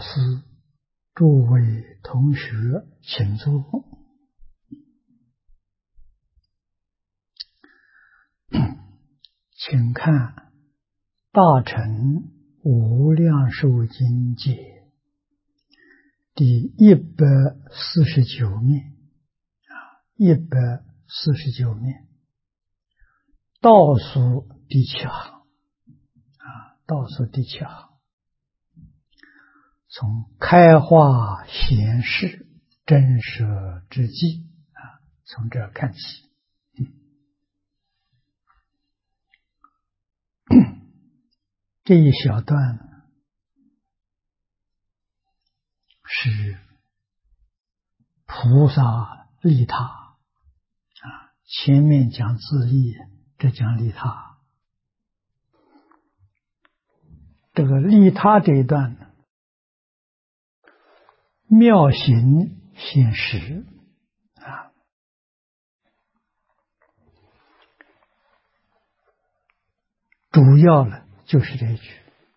师、诸位同学，请坐。请看《大乘无量寿经解》第149面，149面，倒数第7行，倒数第7行，从开化显示真实之际从这儿看起。这一小段是菩萨利他前面讲自利，这讲利他。这个利他这一段妙行显实主要的就是这一句，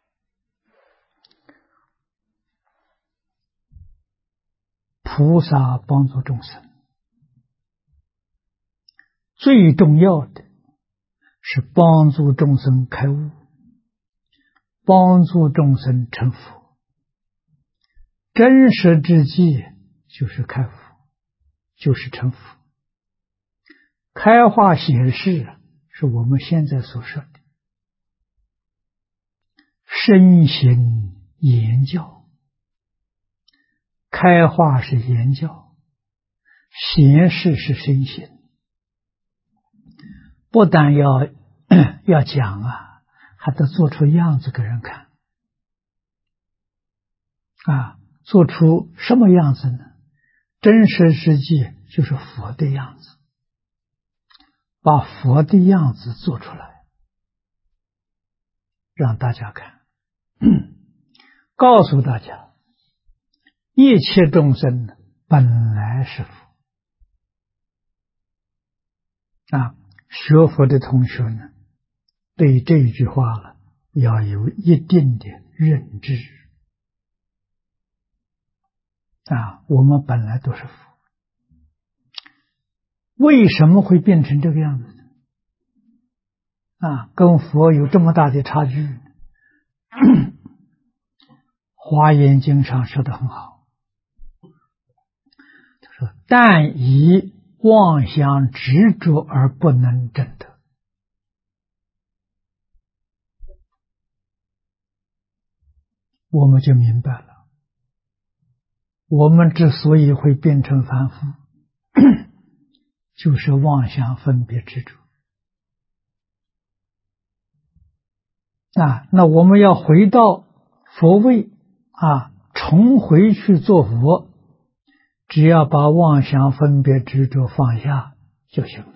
菩萨帮助众生，最重要的是帮助众生开悟，帮助众生成佛。真实之际就是开悟，就是成佛。开化显示是我们现在所说的身行言教，开化是言教，显示是身行。不但要讲还得做出样子给人看做出什么样子呢？真实之际就是佛的样子，把佛的样子做出来让大家看，告诉大家一切众生本来是佛学佛的同学呢，对这一句话了要有一定的认知我们本来都是佛，为什么会变成这个样子跟佛有这么大的差距华严经上说得很好，他说但以妄想执着而不能证得。我们就明白了，我们之所以会变成凡夫就是妄想分别执着那我们要回到佛位重回去做佛，只要把妄想分别执着放下就行了。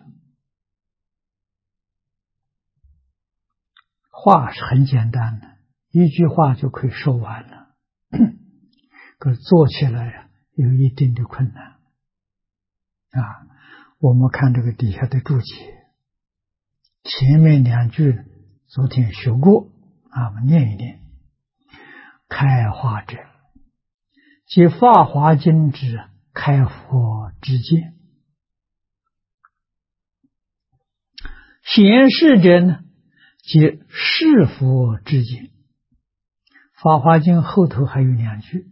话是很简单的，一句话就可以说完了可是做起来有一定的困难我们看这个底下的注解，前面2句昨天学过我们念一念。开化者，即法华经之开佛之见；显示者呢，即是佛之见。法华经后头还有2句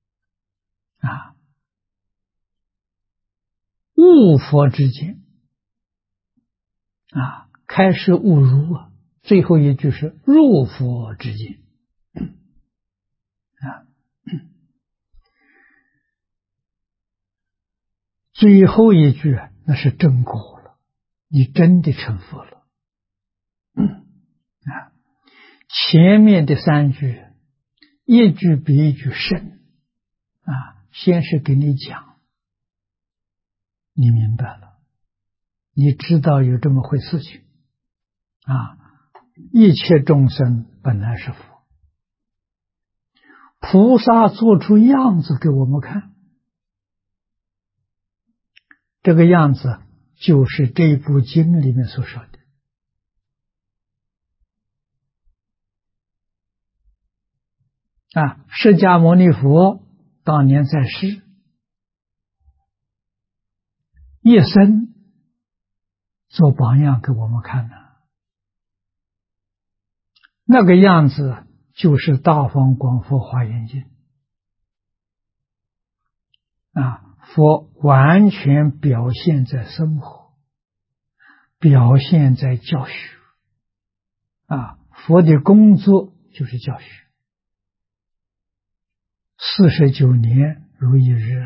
悟佛之见开示悟如最后一句是入佛之见最后一句那是真果了，你真的成佛了前面的3句一句比一句深先是给你讲，你明白了，你知道有这么回事情一切众生本来是佛，菩萨做出样子给我们看，这个样子就是这部经里面所说的释迦牟尼佛当年在世，一生做榜样给我们看的，那个样子就是大方广佛华严经佛完全表现在生活，表现在教学佛的工作就是教学，49年如一日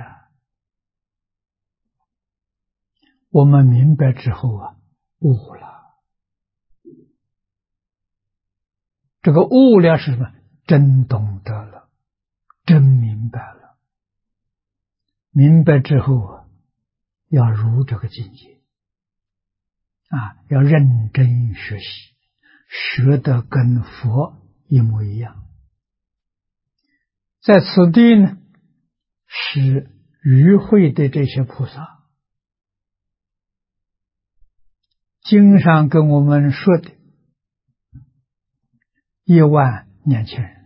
我们明白之后悟了。这个悟了是什么？真懂得了，真明白了。明白之后要入这个境界要认真学习，学得跟佛一模一样。在此地呢，是与会的这些菩萨，经上跟我们说的12000人，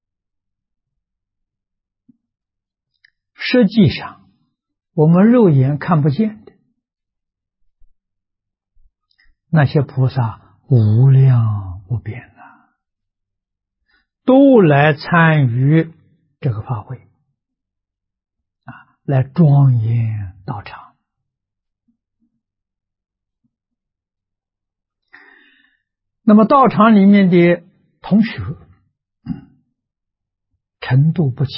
实际上我们肉眼看不见的那些菩萨无量无边都来参与这个法会来庄严道场。那么道场里面的同学程度不齐，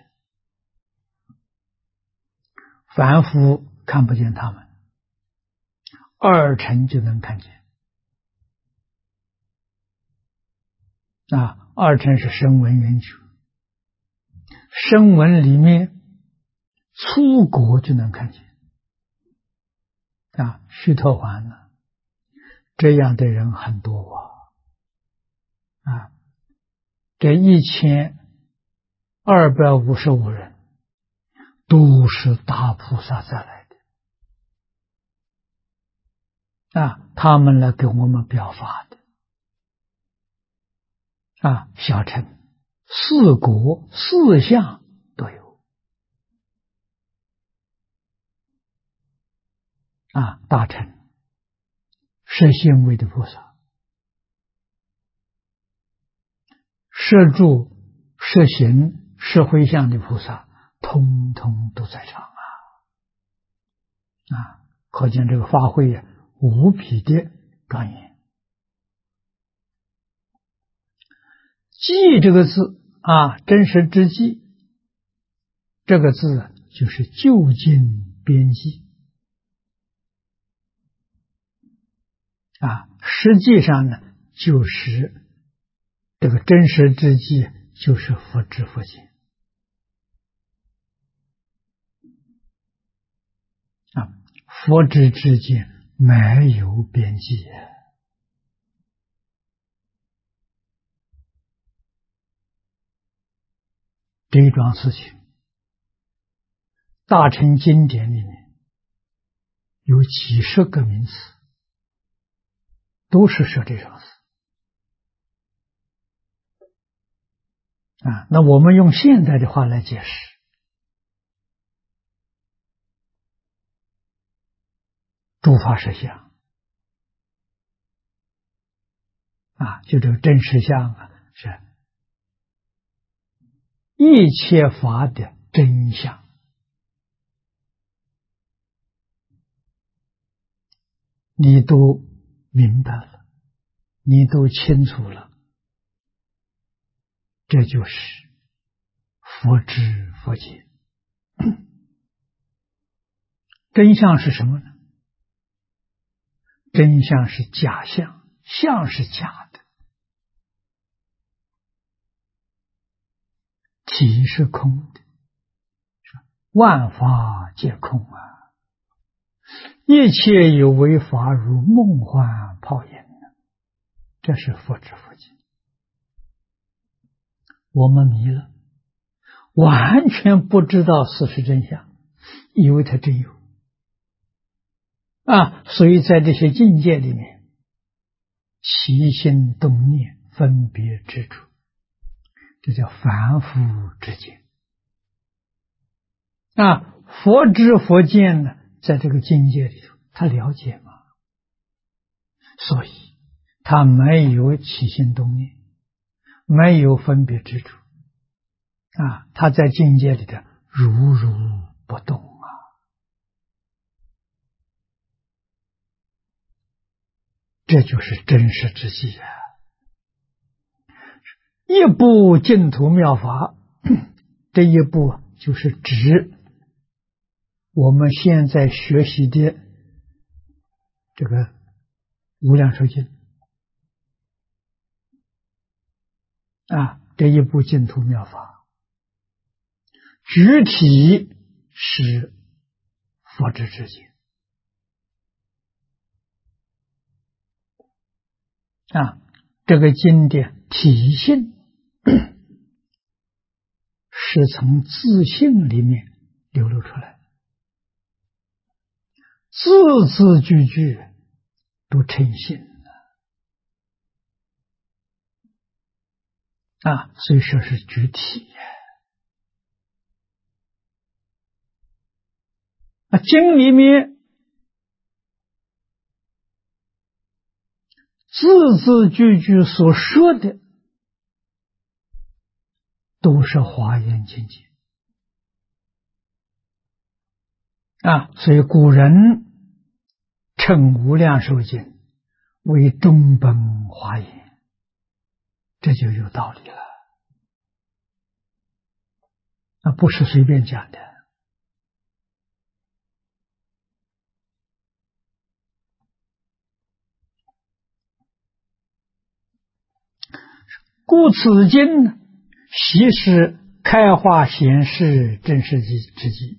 凡夫看不见他们，2乘就能看见2乘是声闻缘觉，声闻里面粗果就能看见须陀洹这样的人很多这1255人都是大菩萨再来的他们来给我们表法的小乘4果4相都有大乘摄心位的菩萨，摄住摄行摄回向的菩萨通通都在场可见这个法会无比的庄严。寂这个字真实之寂，这个字就是就近边际实际上呢，就是这个真实之际，就是佛知佛见佛知之见没有边际这一桩事情，大乘经典里面有几十个名词，都是说这桩事那我们用现代的话来解释，诸法实相就这个真实相是一切法的真相。你都明白了，你都清楚了，这就是佛知佛见。真相是什么呢？真相是假象，相是假的，体是空的，万法皆空一切有为法如梦幻泡影这是佛知佛见。我们迷了，完全不知道事实真相，以为它真有所以在这些境界里面，起心动念分别执着， 这叫凡夫之见。佛知佛见呢，在这个境界里头，他了解嘛，所以他没有起心动念，没有分别执着，他在境界里的如如不动啊。这就是真实之际啊！一部净土妙法，这一部就是指我们现在学习的这个无量寿经这一部净土妙法，具体是佛之之经这个经典体性是从自性里面流露出来，字字句句都称性所以说是具体经里面字字句句所说的都是华严境界所以古人称无量寿经为中本华严，这就有道理了，不是随便讲的。故此经悉是开化显示真实之机，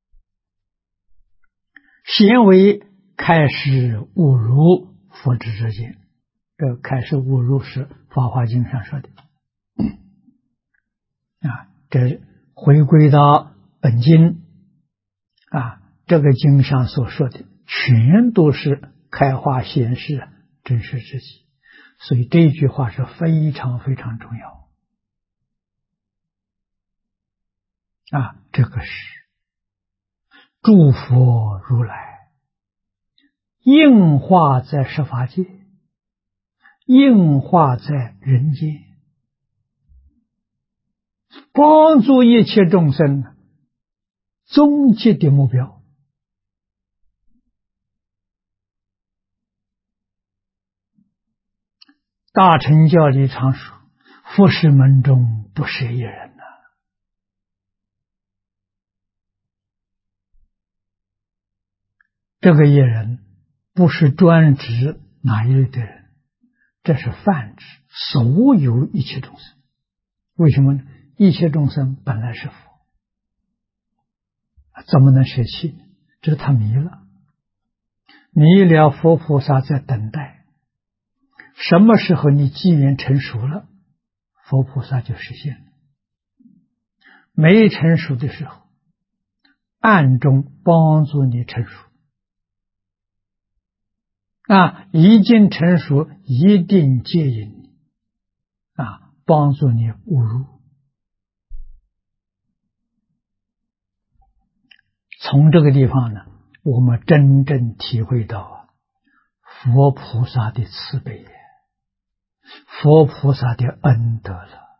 显为开示悟入佛之之见。这开示悟入是法华经上说的这回归到本经这个经上所说的全都是开化显示真实之机，所以这句话是非常非常重要这个是诸佛如来应化在十法界，应化在人间，帮助一切众生终极的目标。大乘教里常说，佛事门中不舍一人这个一人不是专指哪一类的人，这是泛指所有一切众生。为什么呢？一切众生本来是佛，怎么能舍弃呢？这是他迷了，迷了佛菩萨在等待，什么时候你机缘成熟了，佛菩萨就实现了。没成熟的时候，暗中帮助你成熟已经成熟，一定接引你帮助你悟入。从这个地方呢，我们真正体会到佛菩萨的慈悲，佛菩萨的恩德了，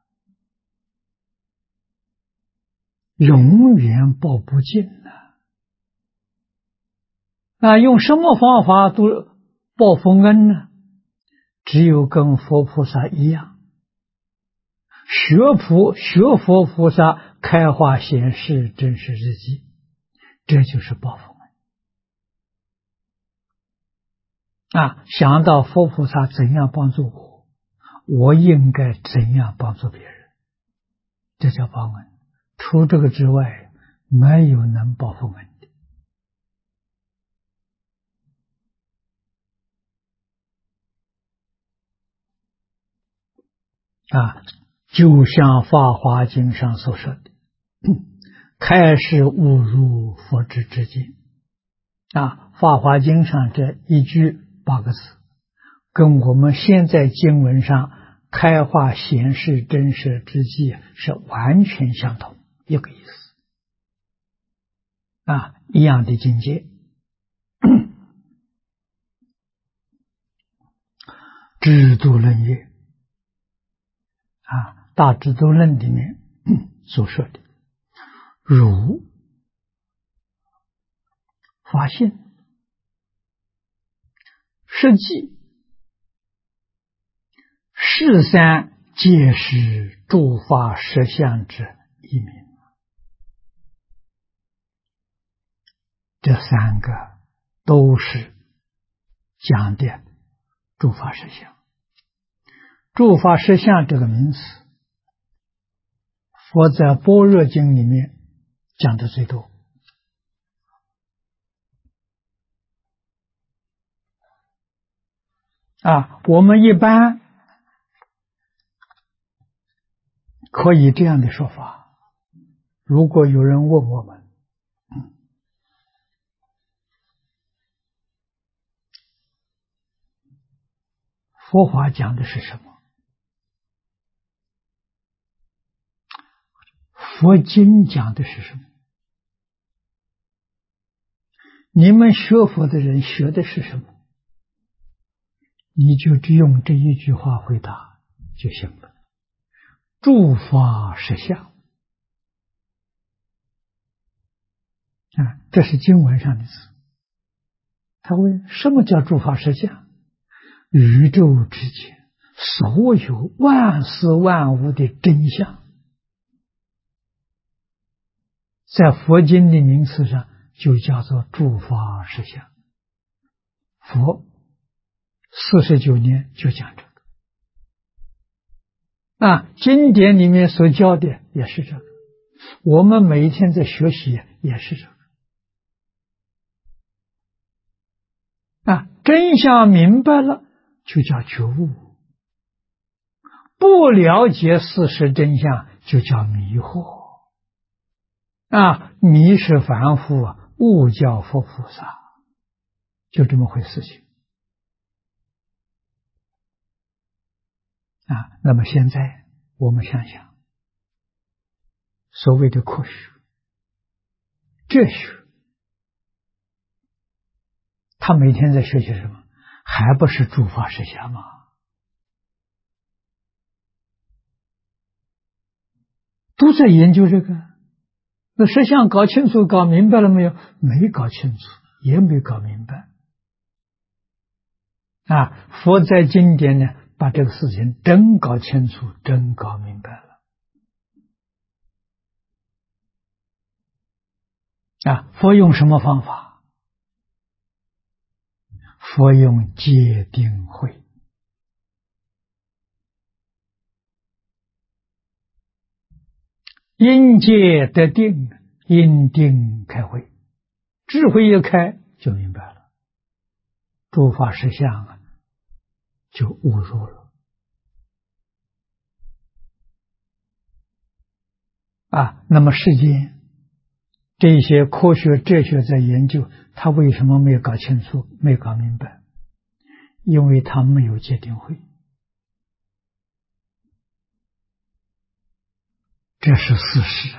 永远报不尽用什么方法都报佛恩呢？只有跟佛菩萨一样，学佛菩萨开化显示真实之机，这就是报佛恩想到佛菩萨怎样帮助我，我应该怎样帮助别人，这叫报恩。除这个之外，没有能报佛恩就像法华经上所说的开示悟入佛之之境法华经上这一句8个字跟我们现在经文上开化显示真实之际是完全相同，一个意思啊，一样的境界。制度论曰啊，大制度论里面所说的，如发现实际是三皆是诸法实相之一名。这三个都是讲的诸法实相。诸法实相这个名词，佛在般若经里面讲的最多。我们一般可以这样的说法，如果有人问我们，佛法讲的是什么？佛经讲的是什么？你们学佛的人学的是什么？你就只用这一句话回答就行了。诸法实相这是经文上的词。他问什么叫诸法实相？宇宙之间所有万事万物的真相，在佛经的名词上就叫做诸法实相。佛49年就讲这个经典里面所教的也是这个，我们每一天在学习也是这个真相明白了就叫觉悟，不了解事实真相就叫迷惑迷是凡夫悟叫佛菩萨，就这么回事情那么现在我们想想，所谓的科学、哲学，他每天在学习什么？还不是诸法实相吗？都在研究这个。那实相搞清楚、搞明白了没有？没搞清楚，也没搞明白佛在经典呢，把这个事情真搞清楚，真搞明白了佛用什么方法？佛用戒定慧。因戒得定，因定开慧，智慧一开就明白了，诸法实相就悟入了那么世间这些科学哲学在研究，他为什么没有搞清楚，没有搞明白？因为他没有戒定慧，这是事实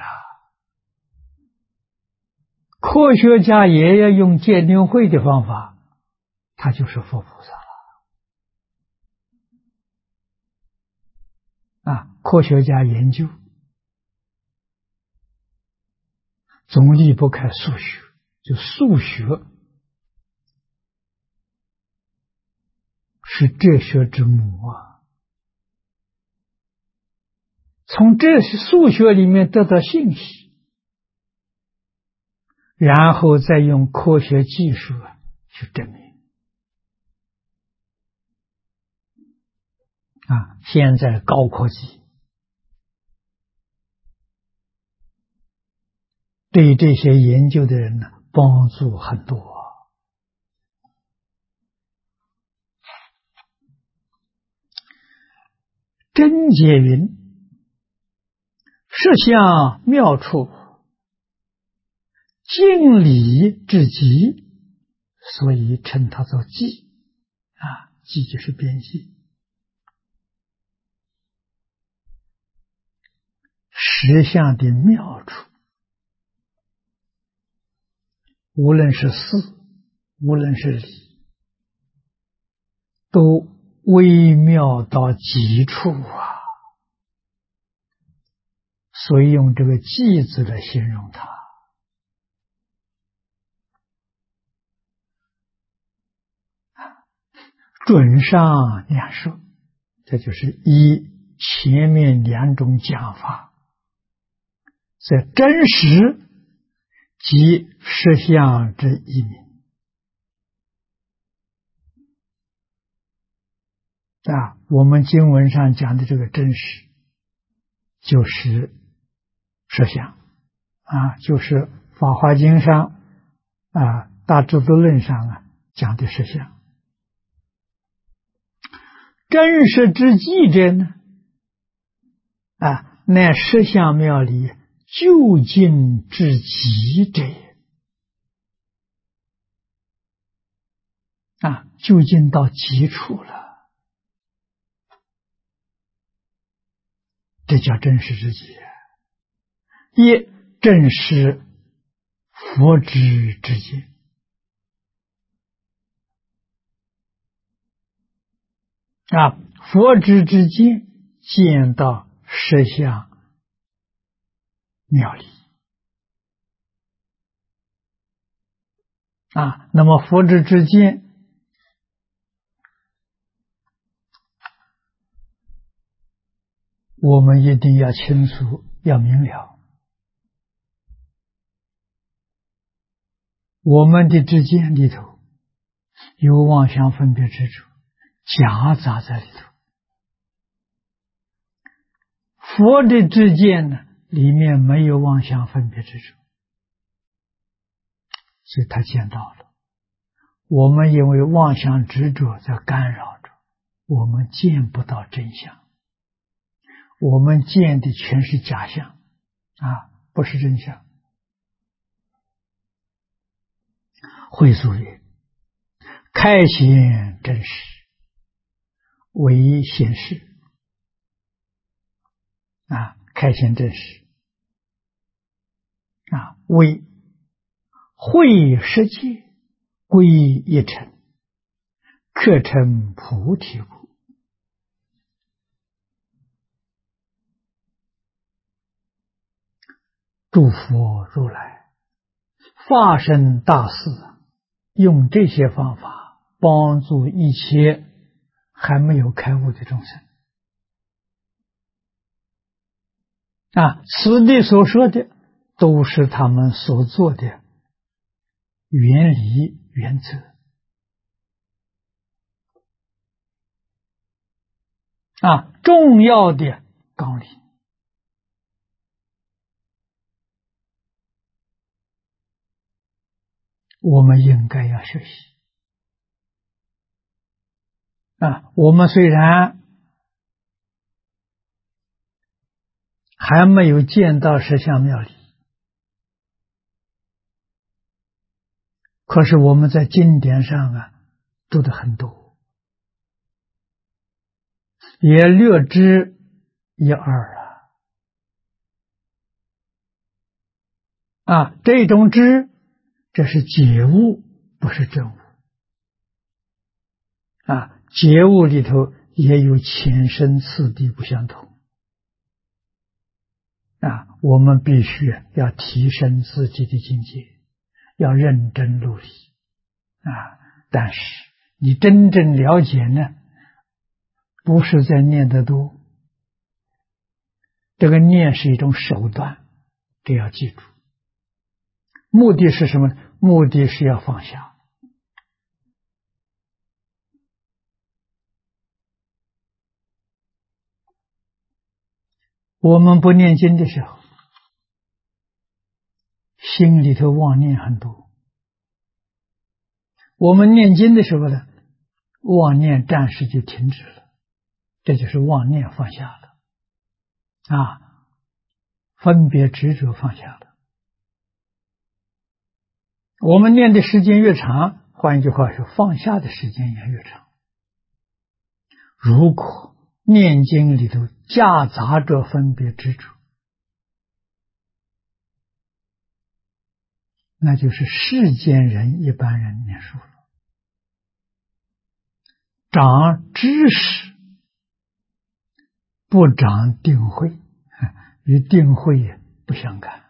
科学家也要用戒定慧的方法，他就是佛菩萨了科学家研究总离不开数学，就数学是哲学之母从这数学里面得到信息，然后再用科学技术去证明现在高科技对这些研究的人帮助很多真解云：实相妙处，敬理至极，所以称它做寂寂就是边际。 实相的妙处，无论是事，无论是理，都微妙到极处啊！所以用这个寂字来形容它。准上两说，这就是依前面两种讲法，在真实即实相之一名啊。我们经文上讲的这个真实，就是实相啊，就是《法华经》上啊，《大智度论》上啊讲的实相。真实之际者呢，乃实相妙理究竟之极者也。究竟到极处了，这叫真实之极。也正是佛之之见。佛之之见，见到实相妙理那么佛之之见，我们一定要清楚，要明了。我们的知见里头有妄想分别执着夹杂在里头，佛的知见呢，里面没有妄想分别执着，所以他见到了。我们因为妄想执着在干扰着，我们见不到真相，我们见的全是假象不是真相。会所曰：开显真实，为显示开显真实为会世界归一尘，可成菩提故。诸佛如来发生大事，用这些方法帮助一切还没有开悟的众生此地所说的都是他们所做的原理原则重要的纲领。我们应该要学习我们虽然还没有见到实相妙理，可是我们在经典上读的很多，也略知一二这种知，这是觉悟，不是证悟觉悟里头也有浅深次第不相同我们必须要提升自己的境界，要认真努力但是你真正了解呢，不是在念得多，这个念是一种手段，这要记住。目的是什么呢？目的是要放下。我们不念经的时候，心里头妄念很多。我们念经的时候呢，妄念暂时就停止了，这就是妄念放下了分别执着放下了。我们念的时间越长，换一句话说，放下的时间也越长。如果念经里头夹杂着分别执着， 那就是世间人一般人念书了，长知识，不长定慧，与定慧不相干。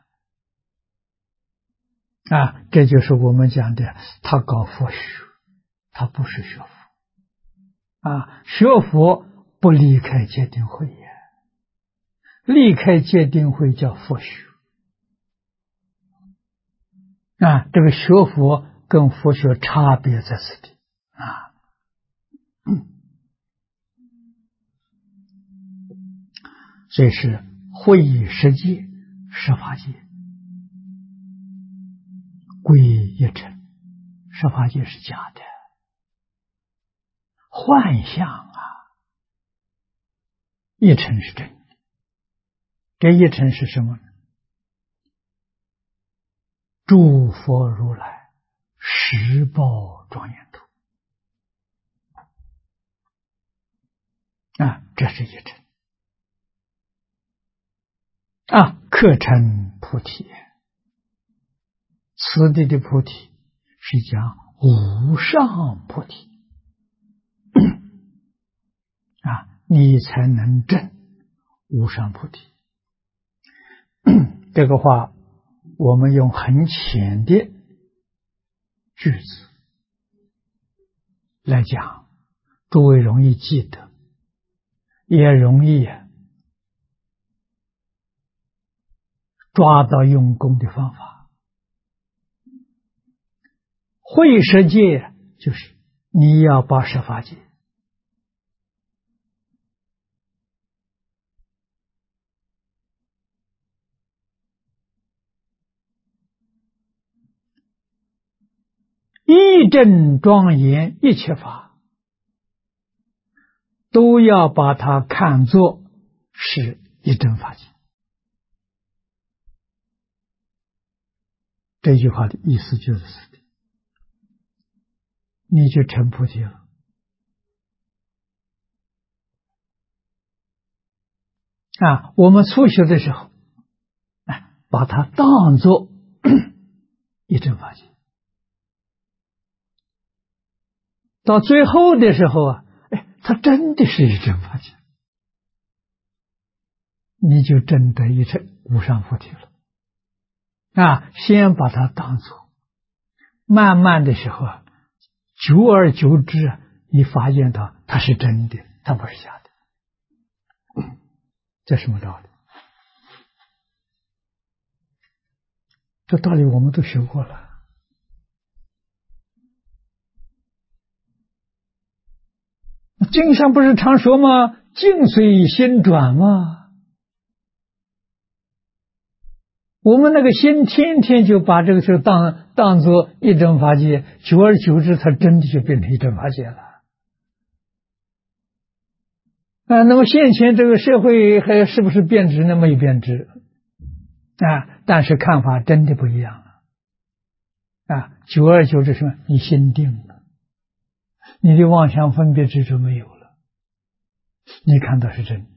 这就是我们讲的，他搞佛学，他不是学佛。学佛不离开戒定慧呀，离开戒定慧叫佛学。这个学佛跟佛学差别在此地。所以是慧十界，十法界归一尘，十法界是假的，幻象一尘是真的。这一尘是什么呢？诸佛如来实报庄严土，这是一尘。课成菩提，此地的菩提是讲无上菩提你才能证无上菩提。这个话我们用很浅的句子来讲，诸位容易记得，也容易抓到用功的方法。慧十界就是你要把十法界一真庄严一切法，都要把它看作是一真法界。这句话的意思就是此地，你就成菩提了。我们初学的时候，把它当作一真法界，到最后的时候它真的是一真法界，你就真得一真无上菩提了。先把它当作，慢慢的时候久而久之你发现到它是真的，它不是假的。这什么道理？这道理我们都学过了。经上不是常说吗？境随心转吗？我们那个心天天就把这个事当作一真法界，久而久之它真的就变成一真法界了。那么现前这个社会还是不是变质呢？没变质但是看法真的不一样了久而久之什么？你心定了，你的妄想分别执着没有了，你看到是真的。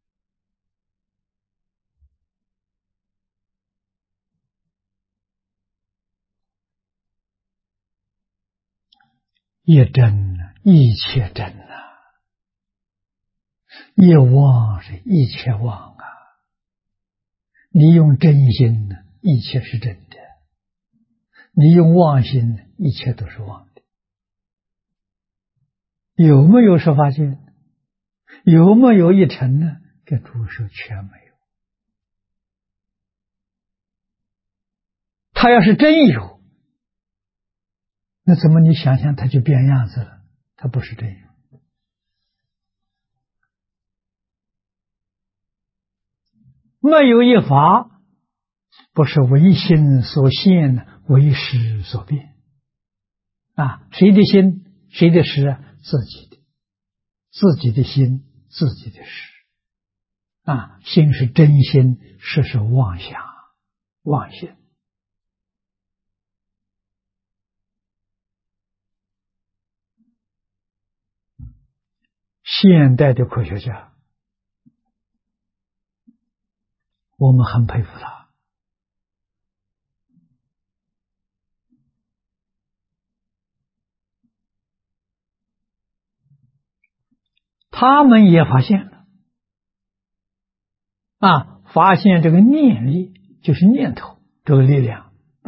一真一切真一妄是一切妄你用真心一切是真的，你用妄心一切都是妄的。有没有十法界？有没有一尘呢？跟诸位说全没有。他要是真有，那怎么你想想他就变样子了？他不是真有。没有一法不是唯心所现，唯识所变谁的心谁的识？自己的心自己的识心是真心，识是妄想妄心。现代的科学家我们很佩服他他们也发现了发现这个念力就是念头这个力量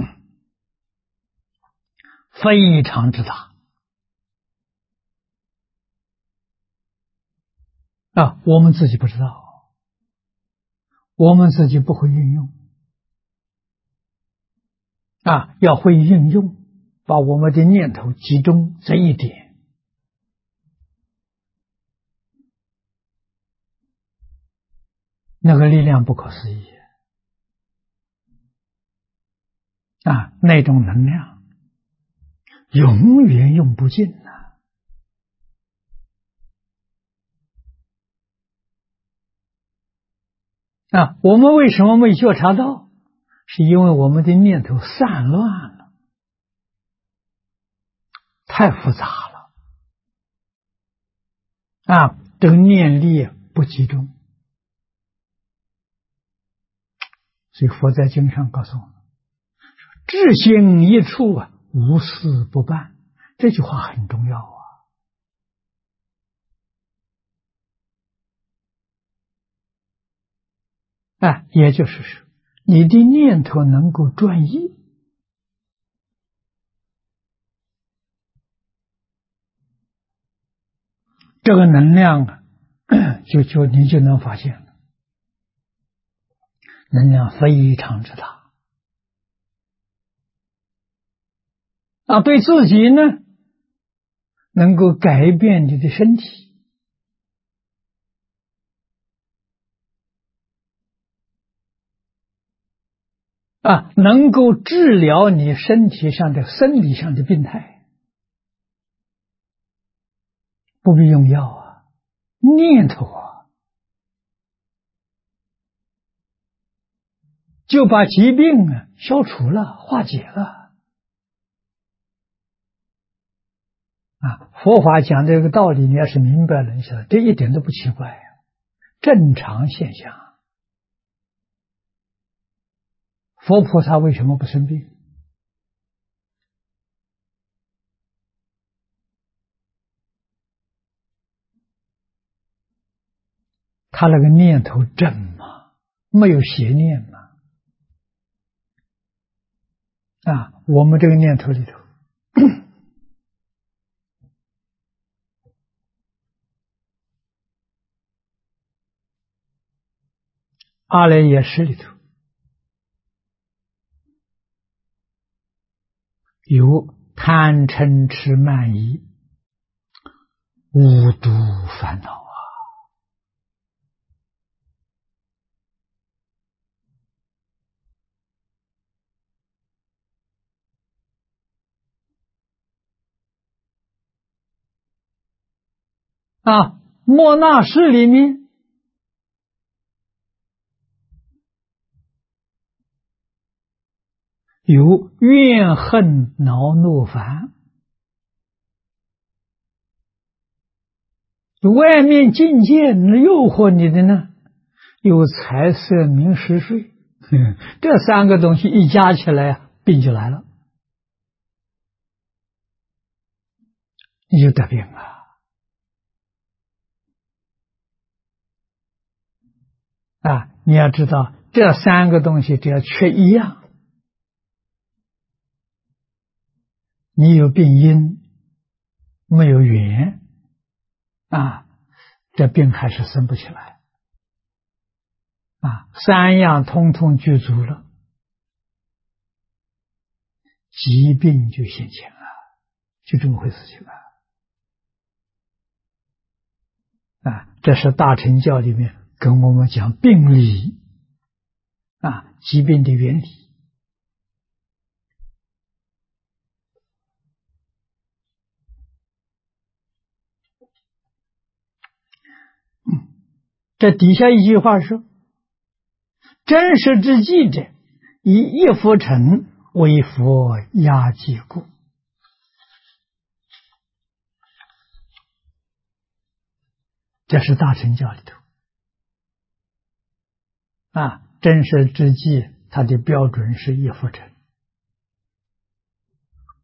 非常之大我们自己不知道，我们自己不会运用要会运用，把我们的念头集中这一点，那个力量不可思议那种能量永远用不尽我们为什么没觉察到？是因为我们的念头散乱了，太复杂了这个念力不集中。所以佛在经上告诉我们，至心一处无事不办，这句话很重要也就是说，你的念头能够专一，这个能量你就能发现了，能量非常之大对自己呢能够改变你的身体能够治疗你身体上的生理上的病态，不必用药念头就把疾病消除了，化解了佛法讲这个道理，你要是明白了，你晓得这一点都不奇怪正常现象。佛菩萨为什么不生病？他那个念头正嘛，没有邪念嘛我们这个念头里头阿赖耶识里头有贪嗔痴慢疑五毒烦恼莫那识里面有怨恨恼怒烦，外面境界诱惑你的呢，有财色名食睡这三个东西一加起来病就来了，你就得病你要知道这三个东西只要缺一样，你有病因没有缘这病还是生不起来三样通通具足了，疾病就现前了，就这么回事情这是大乘教里面跟我们讲病理疾病的原理这底下一句话说，真实之际者，以一佛尘为佛压记故。这是大乘教里头真实之际它的标准是一佛尘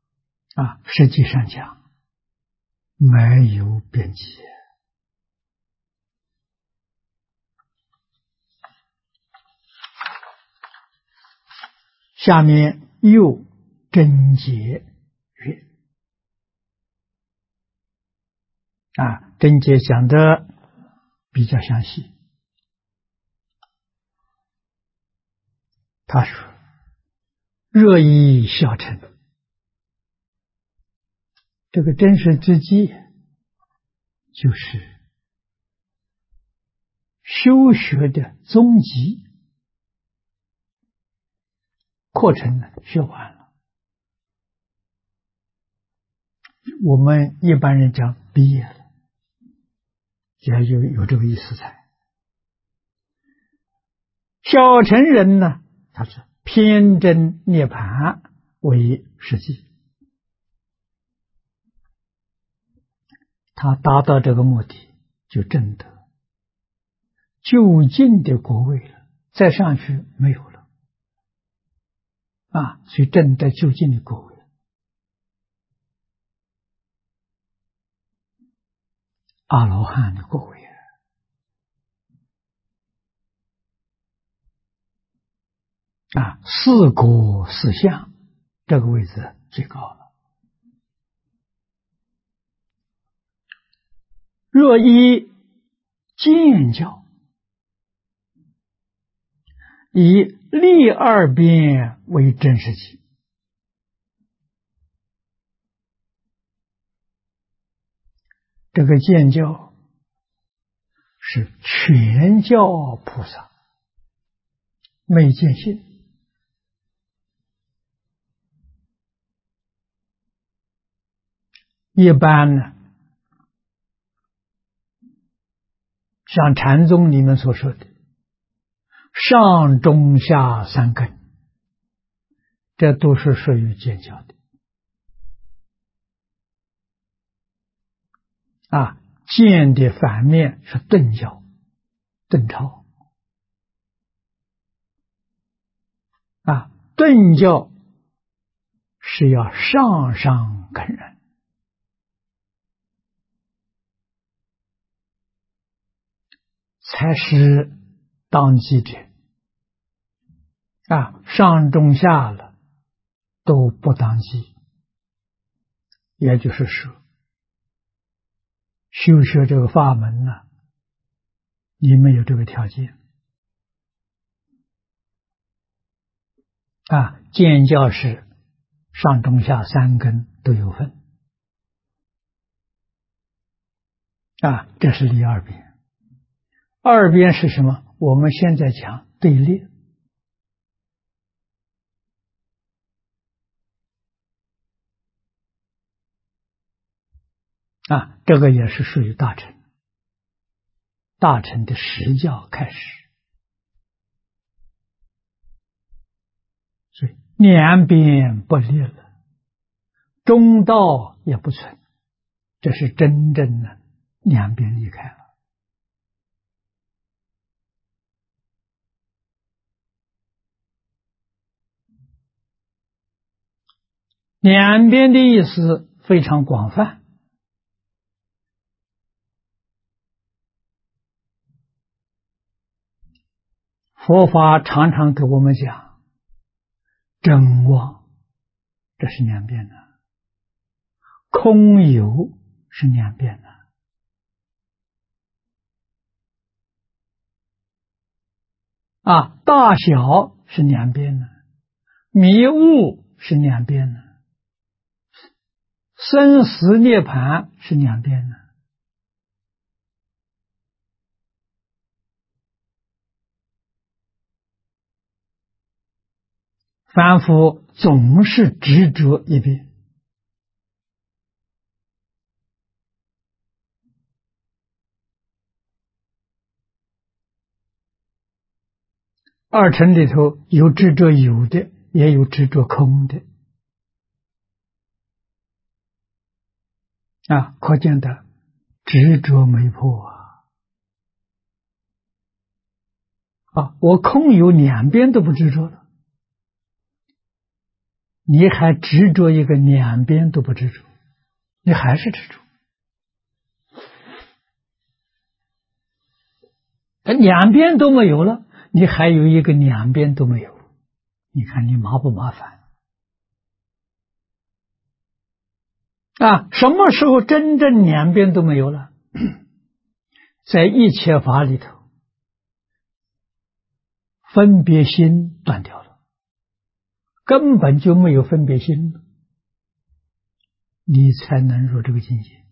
实际上讲没有边际下面又真解曰真解讲的比较详细。他说：若以小乘，这个真实之际，就是修学的终极课程呢，学完了。我们一般人讲毕业了，也有这个意思在。小乘人呢，他是偏真涅槃为实际，他达到这个目的，就证得究竟的果位了，再上去没有了所以证得究竟的果位，阿罗汉的果位四果四相，这个位置最高了。若依见教，以立二边为真实际，这个见教是全教菩萨没见性。一般呢，像禅宗里面所说的上中下三根，这都是属于见教的见的反面是顿教、顿超顿教是要上上根人，才是当机者上中下了都不当机。也就是说，修学这个法门呢，你没有这个条件见教是上中下三根都有份这是立二边。二边是什么？我们现在讲对立这个也是属于大乘，大乘的实教开始，所以两边不立了，中道也不存，这是真正的两边离开了。两边的意思非常广泛，佛法常常给我们讲真妄，这是两边的；空有是两边的大小是两边的，迷雾是两边的，生死涅槃是两边的。凡夫总是执着一边，二乘里头有执着有的，也有执着空的可见的执着没破我空有两边都不执着了，你还执着一个两边都不执着，你还是执着。两边都没有了，你还有一个两边都没有你看你麻不麻烦？什么时候真正两边都没有了？在一切法里头，分别心断掉了，根本就没有分别心了，你才能入这个境界。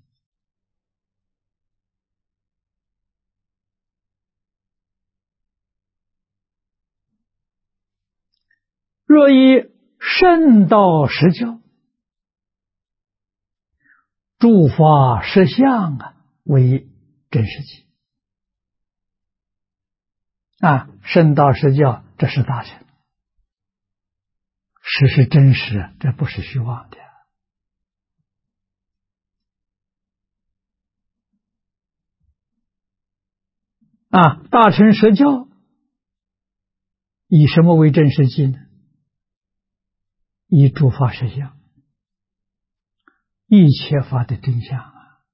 若以圣道实教，诸法实相为真实际。圣道实教，这是大乘，实是真实，这不是虚妄的。大乘实教以什么为真实际呢？以诸法实相，一切法的真相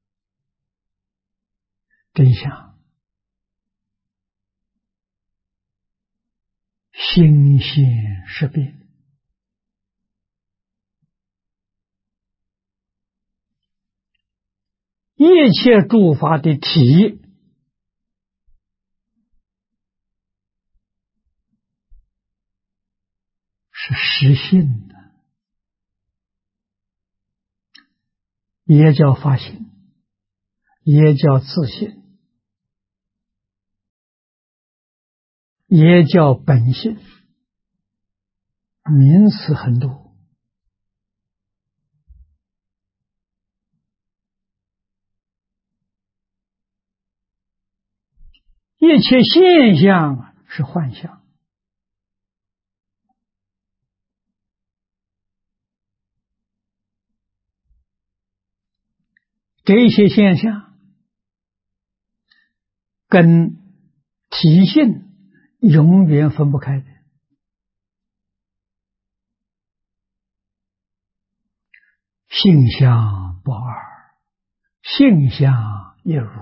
真相，心现识变，一切诸法的体是实性的，也叫法性，也叫自性，也叫本性，名词很多。一切现象是幻象，这些现象跟体性永远分不开的。性相不二，性相一如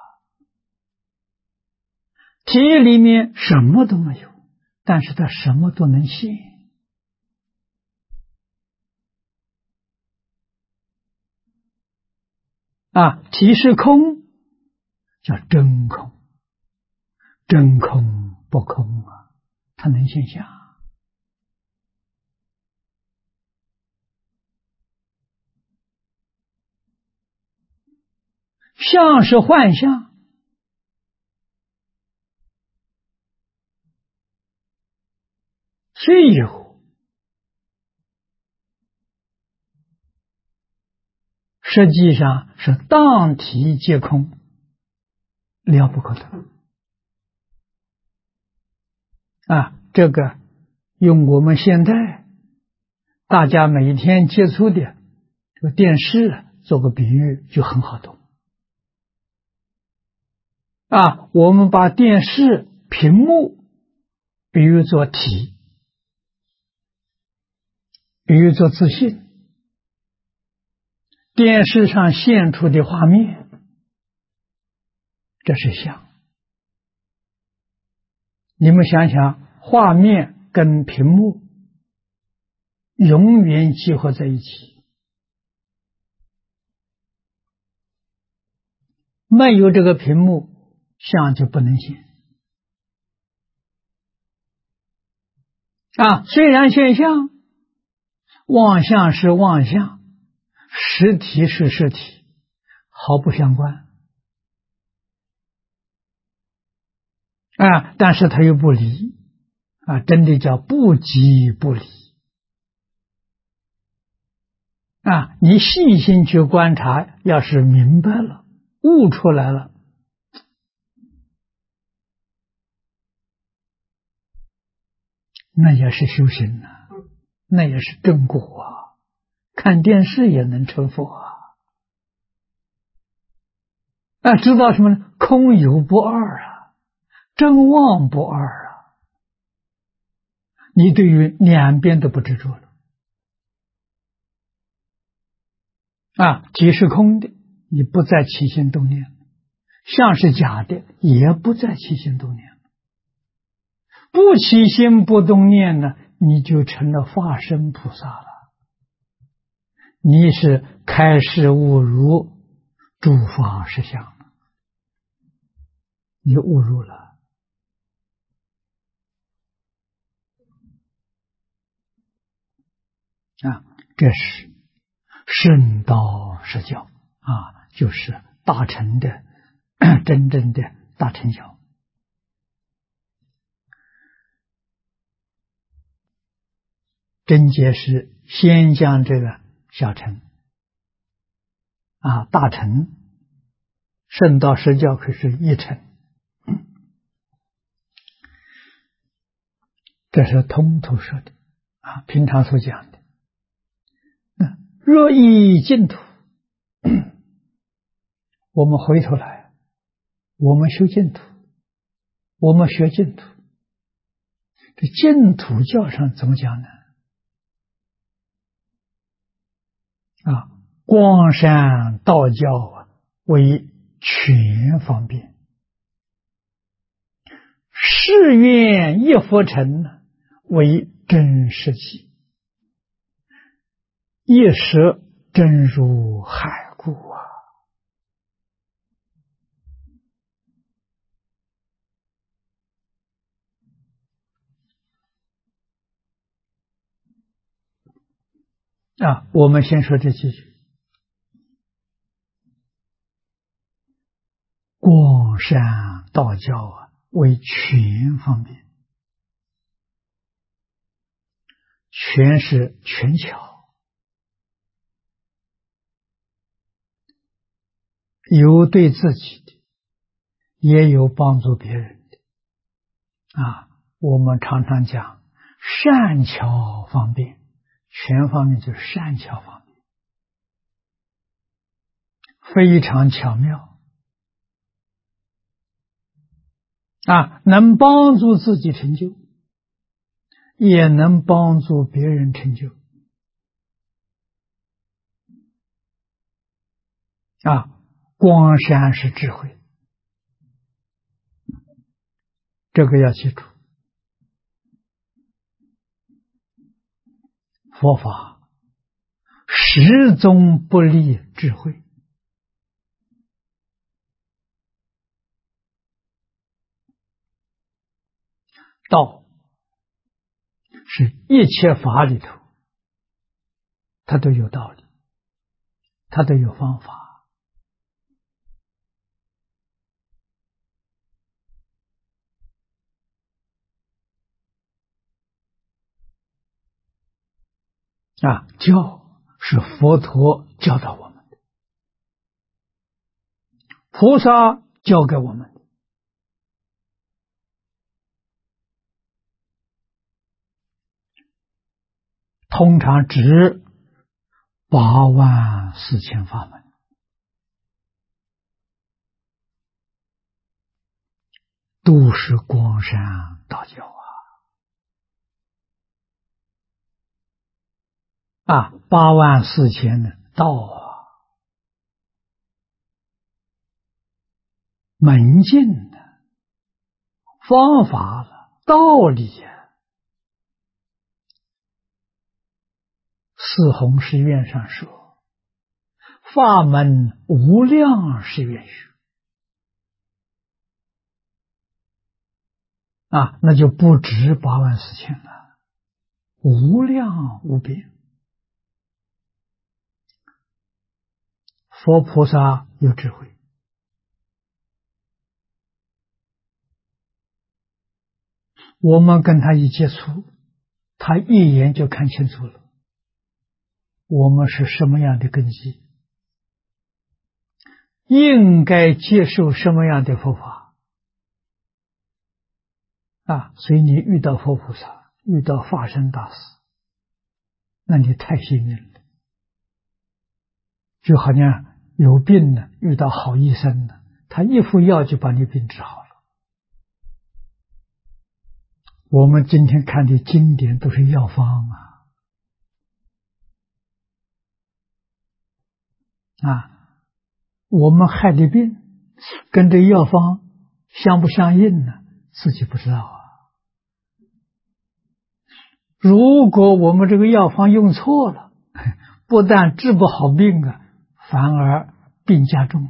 体里面什么都没有，但是它什么都能现。体是空，叫真空，真空不空它能现象。相是幻象，虽有，实际上是当体皆空，了不可得。这个用我们现在大家每天接触的这个电视做个比喻就很好懂。我们把电视屏幕比喻作体，比喻作自性，电视上现出的画面，这是相。你们想想，画面跟屏幕永远结合在一起，没有这个屏幕，相就不能现。虽然现象，妄想是妄想，实体是实体，毫不相关。但是它又不离，真的叫不即不离。你细心去观察，要是明白了，悟出来了，那也是修行那也是正果看电视也能成佛知道什么呢？空有不二真妄不二你对于两边都不执着了体是空的，你不再起心动念；相是假的，也不再起心动念。不起心不动念呢， 你就成了化身菩萨了。你是开示悟入诸法实相了，你悟入了。这是圣道实教就是大乘的真正的大乘教。真解是先将这个小乘大乘，圣道实教可是一乘，这是通途说的平常所讲的。若依净土，我们回头来，我们修净土，我们学净土，这净土教上怎么讲呢？光山道教为全方便，誓愿一佛成为真实际，一时真如海固我们先说这几句。光山道教为全方便，全是全巧，有对自己的，也有帮助别人的我们常常讲善巧方便，全方面就是善巧方便，非常巧妙能帮助自己成就，也能帮助别人成就光山是智慧，这个要记住。佛法始终不离智慧，道是一切法里头，它都有道理，它都有方法教是佛陀教导我们的，菩萨教给我们的，通常指84000法门，都是光山道教84000的道门径的方法道理四弘誓愿上说，法门无量誓愿许那就不止84000了，无量无边。佛菩萨有智慧，我们跟他一接触，他一眼就看清楚了我们是什么样的根基，应该接受什么样的佛法所以你遇到佛菩萨，遇到法身大师，那你太幸运了，就好像有病了，遇到好医生了，他一副药就把你病治好了。我们今天看的经典都是药方我们害的病跟这药方相不相应呢？自己不知道如果我们这个药方用错了，不但治不好病啊，反而病加重了。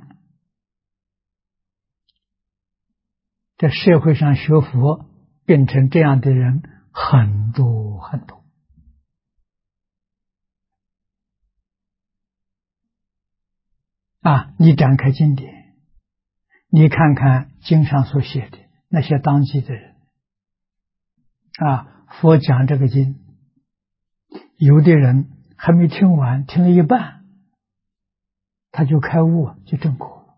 在社会上学佛变成这样的人很多很多。你展开经典，你看看经上所写的那些当机的人，佛讲这个经，有的人还没听完，听了一半，他就开悟，就证果了。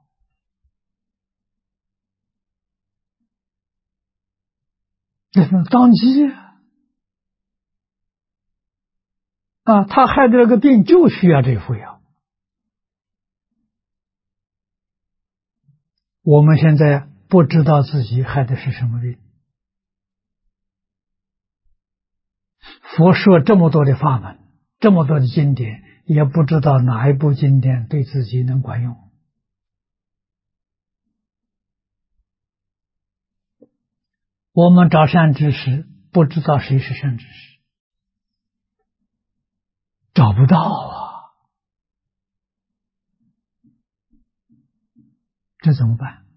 这是当机他害的这个病就需要这副药。我们现在不知道自己害的是什么病，佛说这么多的法门，这么多的经典，也不知道哪一部经典对自己能管用。我们找善知识，不知道谁是善知识，找不到这怎么办？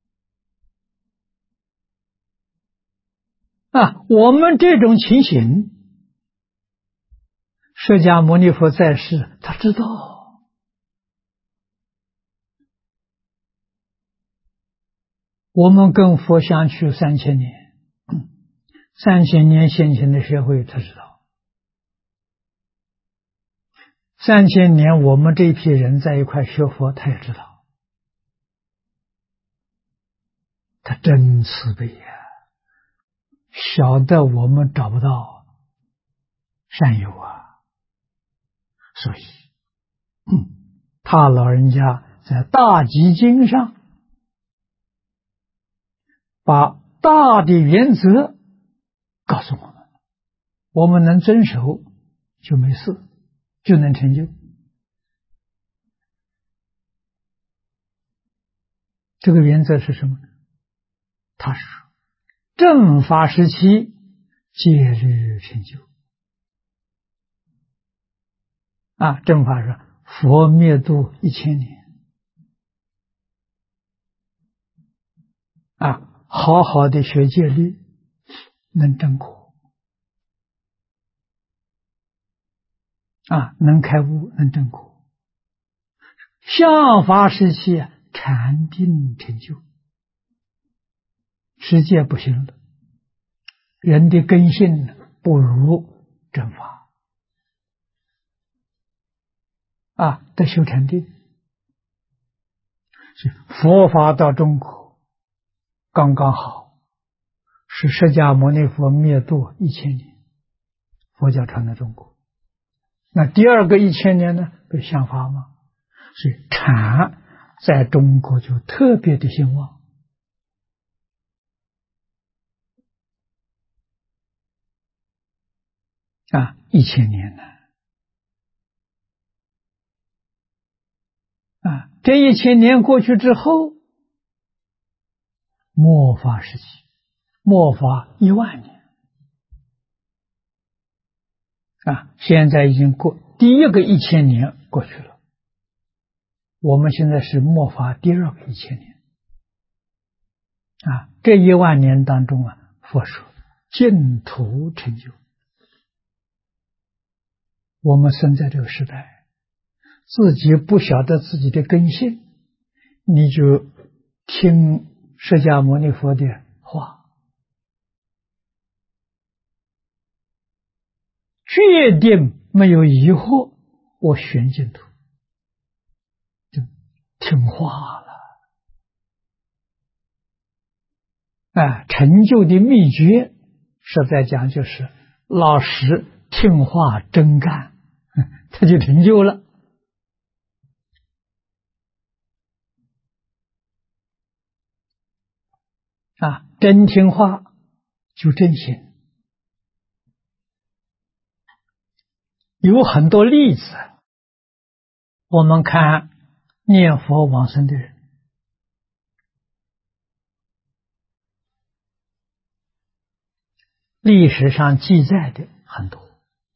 我们这种情形，释迦牟尼佛在世，他知道。我们跟佛相去3000年，3000年先前的社会，他知道。3000年我们这一批人在一块学佛，他也知道。他真慈悲呀，晓得我们找不到善友所以他老人家在大集经上把大的原则告诉我们，我们能遵守就没事，就能成就。这个原则是什么呢？他是说正法时期戒律成就正法是佛灭度1000年好好的学戒律，能证果能开悟，能证果。相法时期禅定成就，世界不行了，人的根性不如正法得修禅定。佛法到中国刚刚好，是释迦牟尼佛灭度1000年，佛教传到中国。那第二个1000年呢，不是相法吗？所以禅在中国就特别的兴旺1000年呢这1000年过去之后，末法时期，末法10000年现在已经过第一个1000年过去了，我们现在是末法第二个1000年这10000年当中佛说净土成就。我们生在这个时代，自己不晓得自己的根性，你就听释迦牟尼佛的话，决定没有疑惑，我选净土，就听话了成就的秘诀实在讲就是老实听话真干，他就成就了真听话就真行。有很多例子，我们看念佛往生的人，历史上记载的很多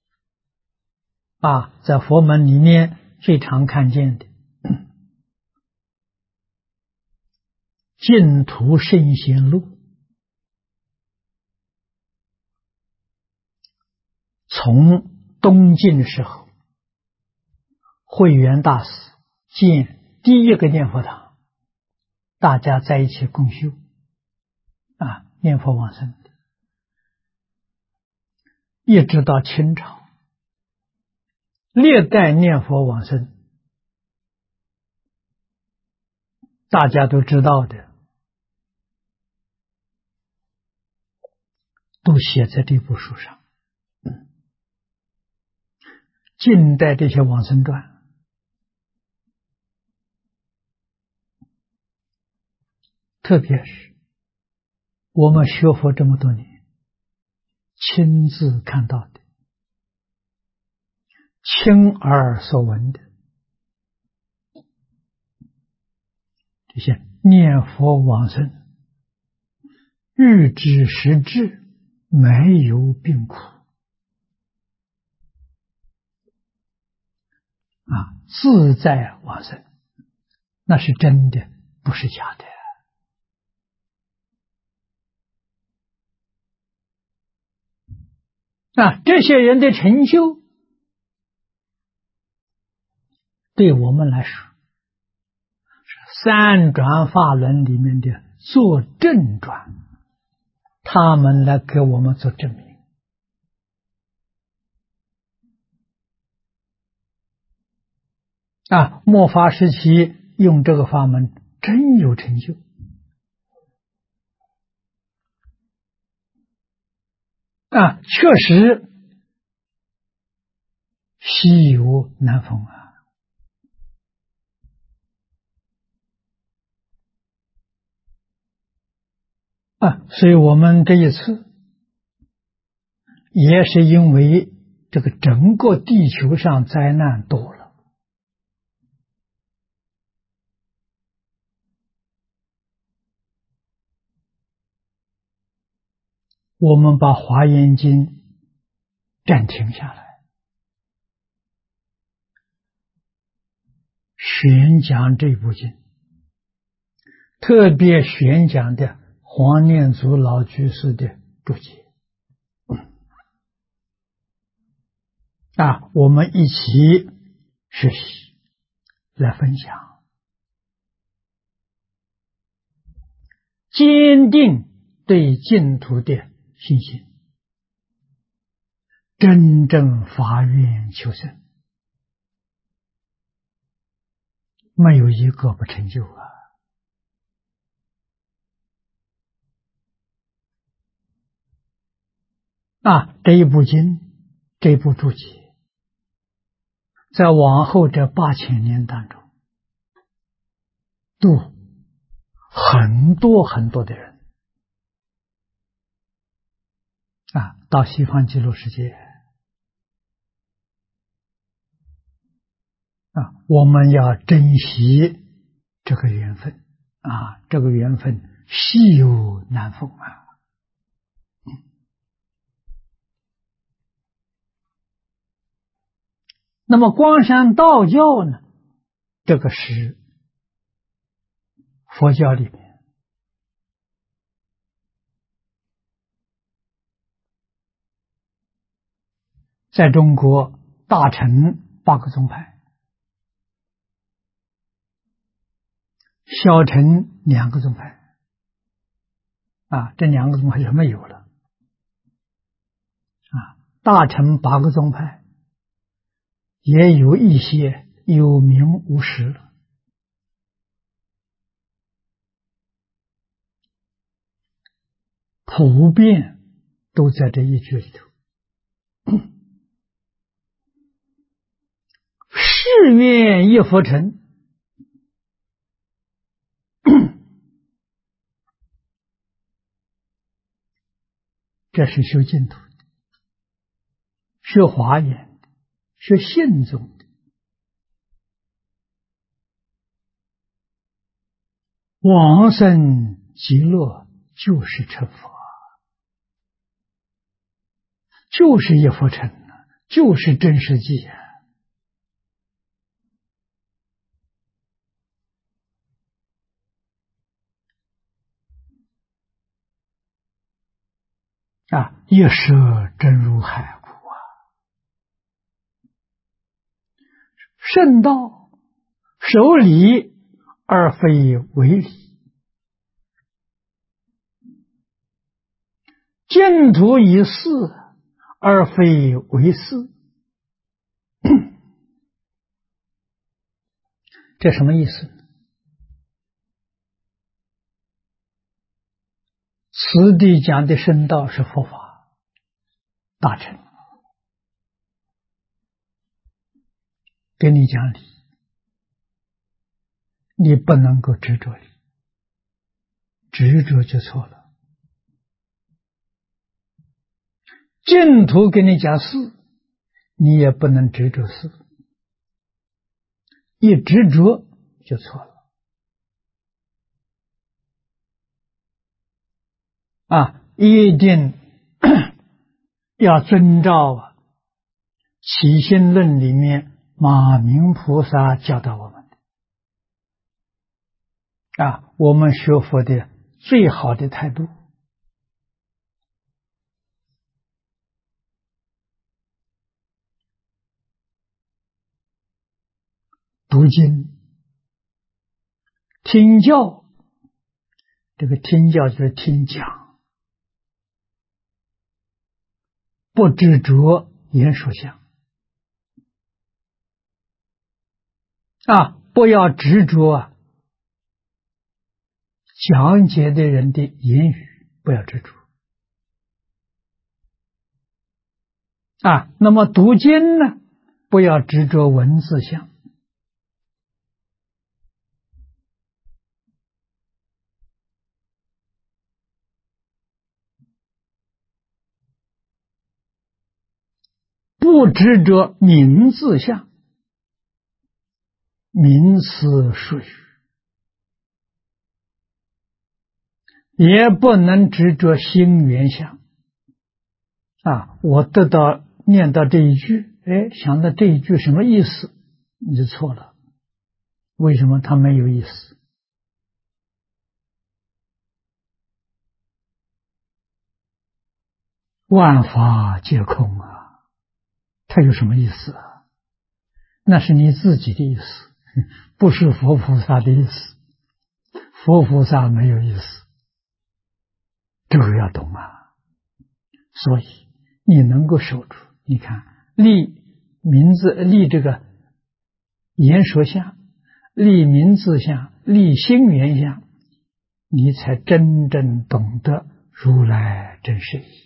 在佛门里面最常看见的净土圣贤录，从东晋的时候，慧远大师建第一个念佛堂，大家在一起共修念佛往生，一直到清朝，历代念佛往生，大家都知道的，都写在这部书上。近代这些往生传，特别是我们学佛这么多年，亲自看到的，亲耳所闻的，这些念佛往生，欲知实质，没有病苦自在往生，那是真的，不是假的这些人的成就，对我们来说，是三转法轮里面的做正转，他们来给我们做证明末法时期用这个法门真有成就确实稀有难逢所以我们这一次也是因为这个整个地球上灾难多了，我们把《华严经》暂停下来，宣讲这部经，特别宣讲的黄念祖老居士的注解我们一起学习来分享，坚定对净土的信心，真正发愿求生，没有一个不成就这一部经，这部注解，在往后这8000年当中，度很多很多的人到西方极乐世界我们要珍惜这个缘分这个缘分稀有难逢那么光山道教呢，这个是佛教里面在中国大乘8个宗派，小乘2个宗派这2个宗派就没有了大乘8个宗派也有一些有名无实了普遍都在这一句里头誓愿一佛成这是修净土的，学华严的，学信宗的，往生极乐就是成佛就是一佛乘，就是真实际一舍真如海故圣道守理而非为理，净土以事而非为事。这什么意思？此地讲的圣道是佛法大乘，给你讲理，你不能够执着理，执着就错了。净土给你讲事，你也不能执着事，一执着就错了。一定要遵照起心论里面马明菩萨教导我们的我们学佛的最好的态度。读经、听教，这个听教就是听讲，不执着言说相不要执着讲解的人的言语，不要执着那么读经呢，不要执着文字相不执着名字相，名词术语，也不能执着心缘相我念到这一句，想到这一句什么意思，你就错了。为什么它没有意思？万法皆空它有什么意思那是你自己的意思，不是佛菩萨的意思。佛菩萨没有意思，这个要懂所以你能够守住，你看立名字，立这个言说相，立名字相，立心缘相，你才真正懂得如来真实义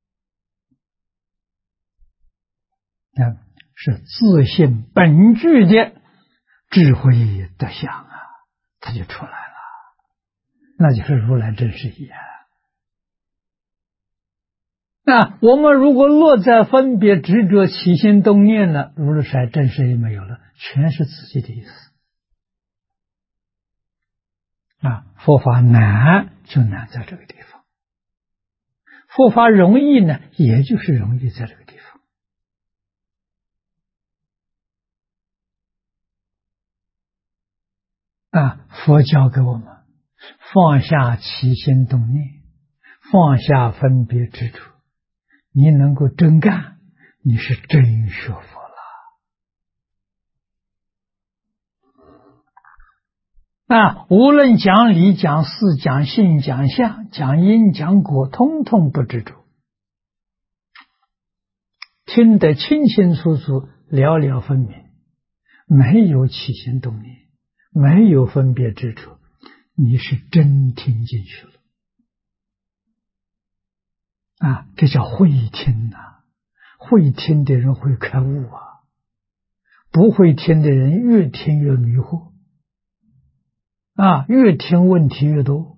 是自性本具的智慧德相它就出来了，那就是如来真实义我们如果落在分别执着起心动念了，如来真实义没有了，全是自己的意思佛法难就难在这个地方，佛法容易呢，也就是容易在这个地方佛教给我们放下起心动念，放下分别执着，你能够真干，你是真学佛了无论讲理讲事讲性讲相讲因讲果，通通不执着，听得清清楚楚，了了分明，没有起心动念，没有分别执着，你是真听进去了这叫会听会听的人会开悟不会听的人越听越迷惑越听问题越多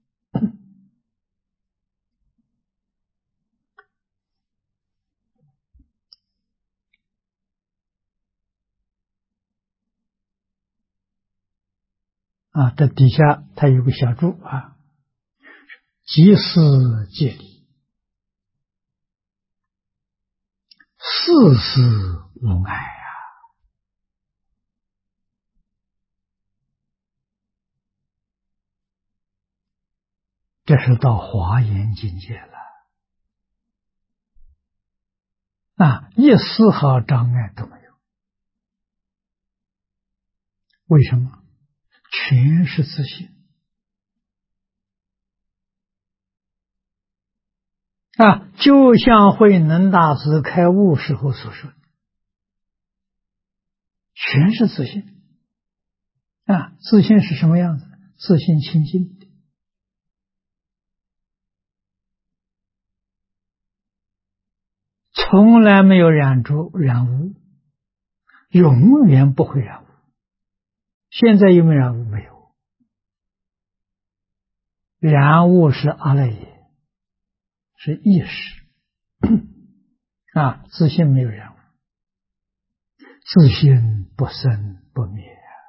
这底下它有个小注即是戒理事无碍啊！这是到华严境界了啊，一丝毫障碍都没有。为什么？全是自信啊！就像慧能大师开悟时候所说的，全是自信啊！自信是什么样子？自信清净的，从来没有染浊染污，永远不会染污。现在有没有染污？没有。染污是阿赖耶，是意识啊，自信没有染污，自信不生不灭，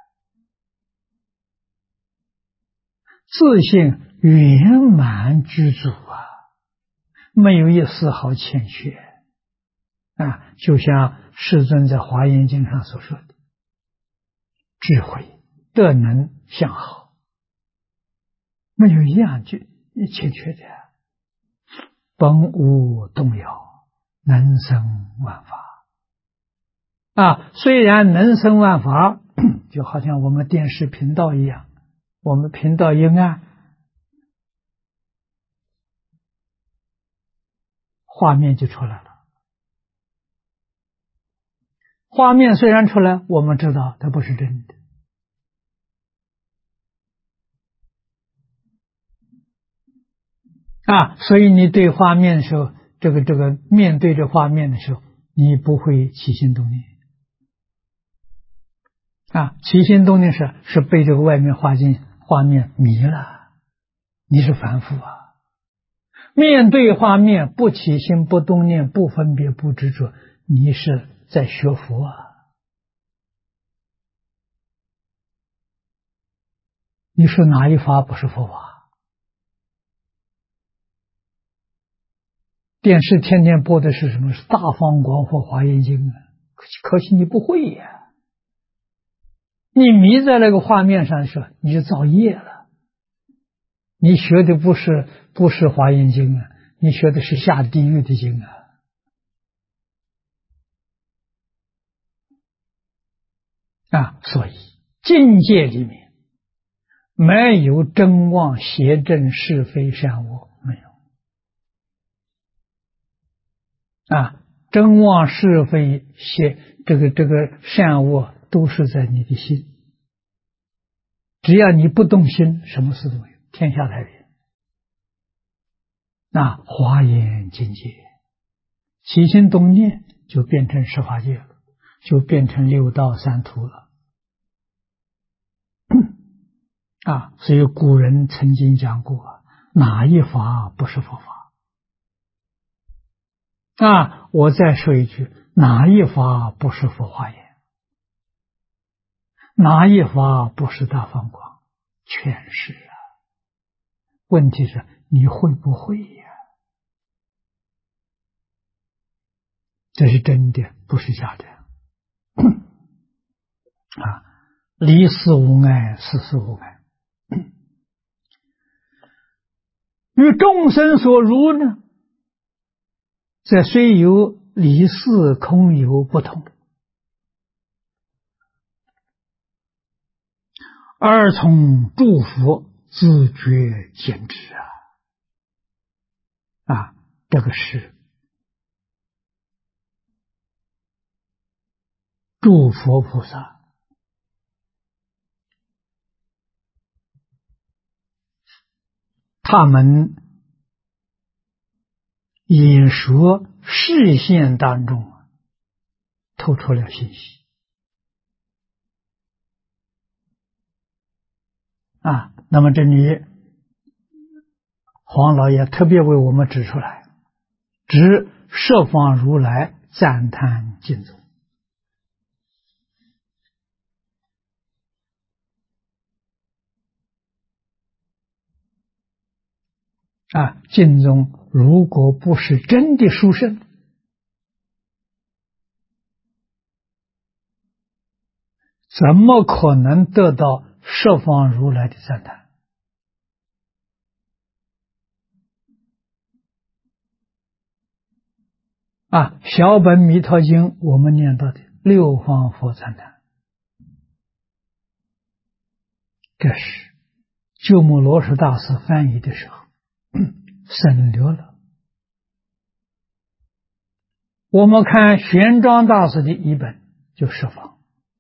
自信圆满具足啊，没有一丝毫欠缺啊。就像世尊在华严经上所说的，智慧德能相好，没有一样就欠缺的，本无动摇，能生万法啊。虽然能生万法，就好像我们电视频道一样，我们频道一按，画面就出来了。画面虽然出来，我们知道它不是真的啊，所以你对画面的时候，这个面对着画面的时候，你不会起心动念啊。起心动念是被这个外面画面迷了，你是凡夫啊。面对画面不起心不动念不分别不执着，你是在学佛啊。你说哪一法不是佛法？电视天天播的是什么？是大方广佛华严经啊，可惜你不会呀。你迷在那个画面上的时候，你就造业了。你学的不是华严经啊，你学的是下地狱的经啊！所以境界里面没有真妄邪正是非善恶，没有啊！真妄是非邪这个善恶都是在你的心，只要你不动心，什么事都没有，天下太平。那华严境界，起心动念就变成十法界了，就变成六道三途了。啊，所以古人曾经讲过，哪一法不是佛法？啊，我再说一句，哪一法不是佛华严？哪一法不是大放光？全是啊。问题是你会不会呀？这是真的，不是假的。啊，离事无碍，事事无碍。与众生所如呢，这虽有离事空有不同，而从诸佛自觉见之啊！这个是诸佛菩萨他们演说视线当中透出了信息啊。那么这里黄老爷特别为我们指出来，指十方如来赞叹净宗啊。净宗如果不是真的殊胜， 怎么可能得到十方如来的赞叹？小本弥陀经我们念到的六方佛赞叹，这是鸠摩罗什大师翻译的时候省略了。我们看玄奘大师的译本就十方，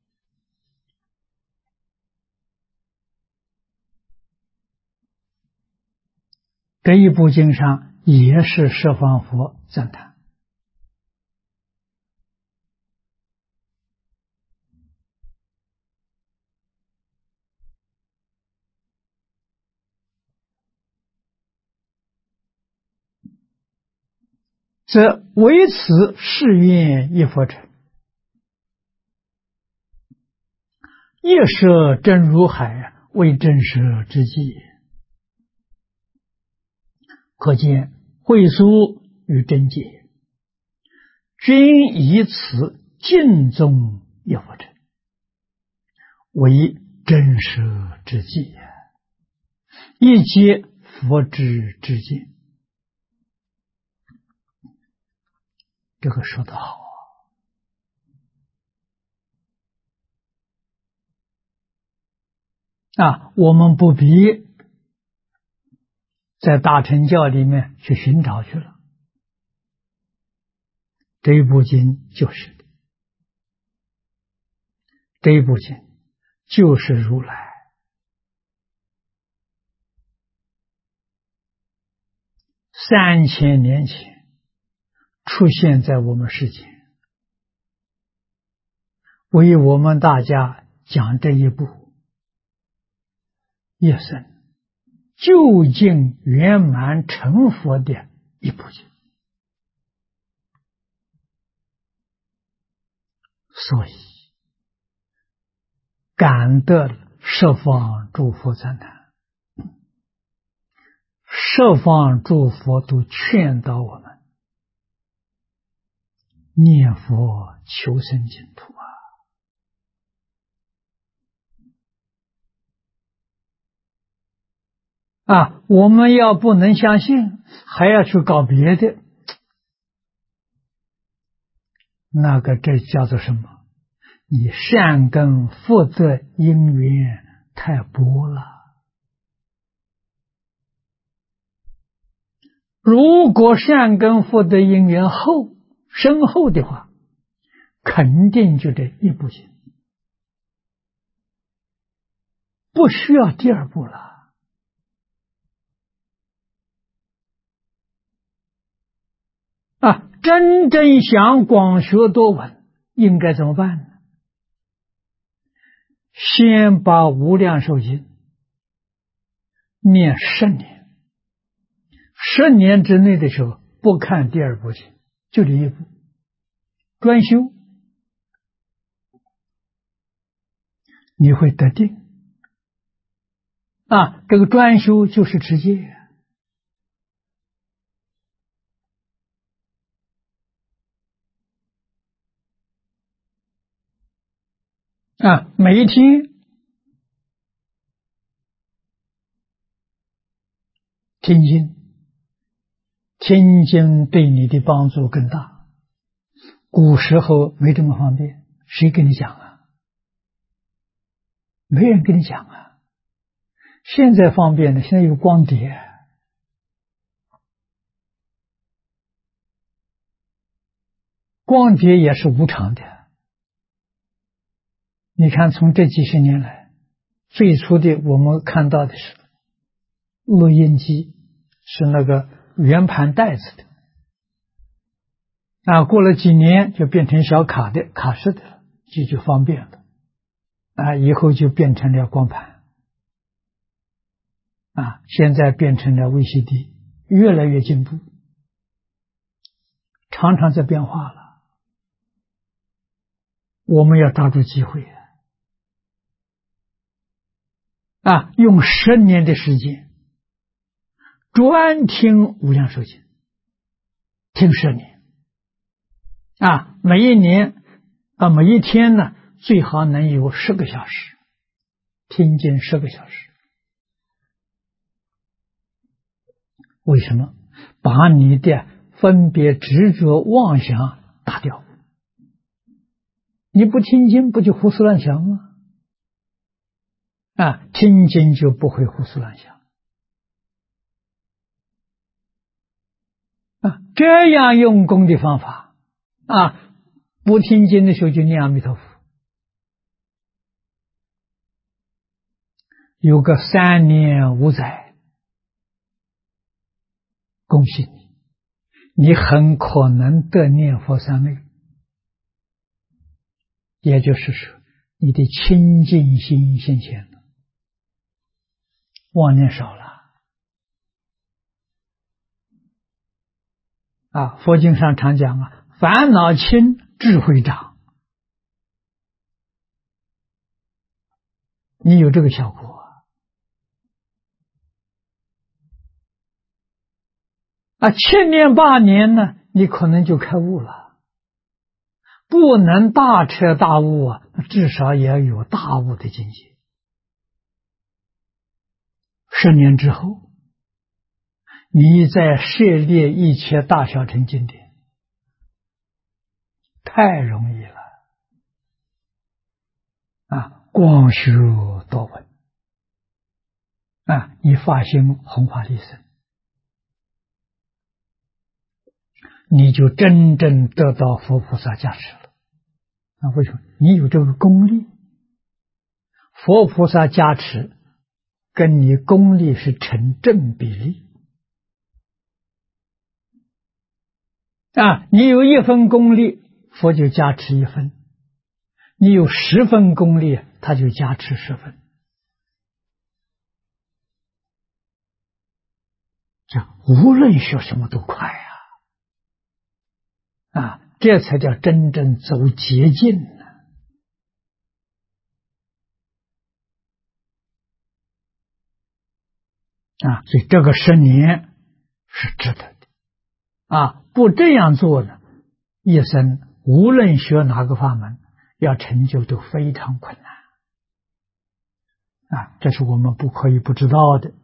这一部经上也是十方佛赞叹。则唯此誓愿一佛成，夜舍真如海，为真舍之际。可见慧疏与真解，均以此敬重一佛成，为真舍之际，一皆佛之之见。这个说得好我们不必在大乘教里面去寻找去了，这一部经就是的，这一部经就是如来3000年前出现在我们世间，为我们大家讲这一部一生究竟圆满成佛的一部经。所以感得十方诸佛赞叹，十方诸佛都劝导我们念佛求生净土我们要不能相信，还要去搞别的，那个这叫做什么？你善根福德因缘太薄了。如果善根福德因缘深厚的话，肯定就这一步行，不需要第二步了。真正想广学多闻，应该怎么办呢？先把无量寿经念10年，10年之内的时候不看第二部经，就这一部专修，你会得定这个专修就是持戒每一天听经，听经对你的帮助更大。古时候没这么方便，谁跟你讲没人跟你讲现在方便了，现在有光碟，光碟也是无偿的。你看从这几十年来，最初的我们看到的是录音机，是那个圆盘带子的过了几年就变成小卡的卡式的了，就方便了以后就变成了光盘现在变成了 VCD， 越来越进步，常常在变化了。我们要抓住机会用10年的时间专听无量寿经，听10年每一年每一天呢， 最好能有10个小时，听经10个小时。为什么？把你的分别执着妄想打掉。你不听经，不就胡思乱想吗？听经就不会胡思乱想。这样用功的方法，不听经的时候就念阿弥陀佛，有个3年5载，恭喜你，你很可能得念佛三昧。也就是说，你的清净心现前了，妄念少了。佛经上常讲烦恼轻，智慧长。你有这个效果7年8年呢，你可能就开悟了。不能大彻大悟至少也要有大悟的境界。10年之后，你再涉猎一切大小乘经典，太容易了光修多闻你发心弘法利生，你就真正得到佛菩萨加持了。为什么？你有这个功力，佛菩萨加持跟你功力是成正比例你有1分功力，佛就加持1分；你有10分功力，他就加持10分。这无论学什么都快这才叫真正走捷径呢。所以这个10年是值得的不这样做呢，一生无论学哪个法门，要成就都非常困难这是我们不可以不知道的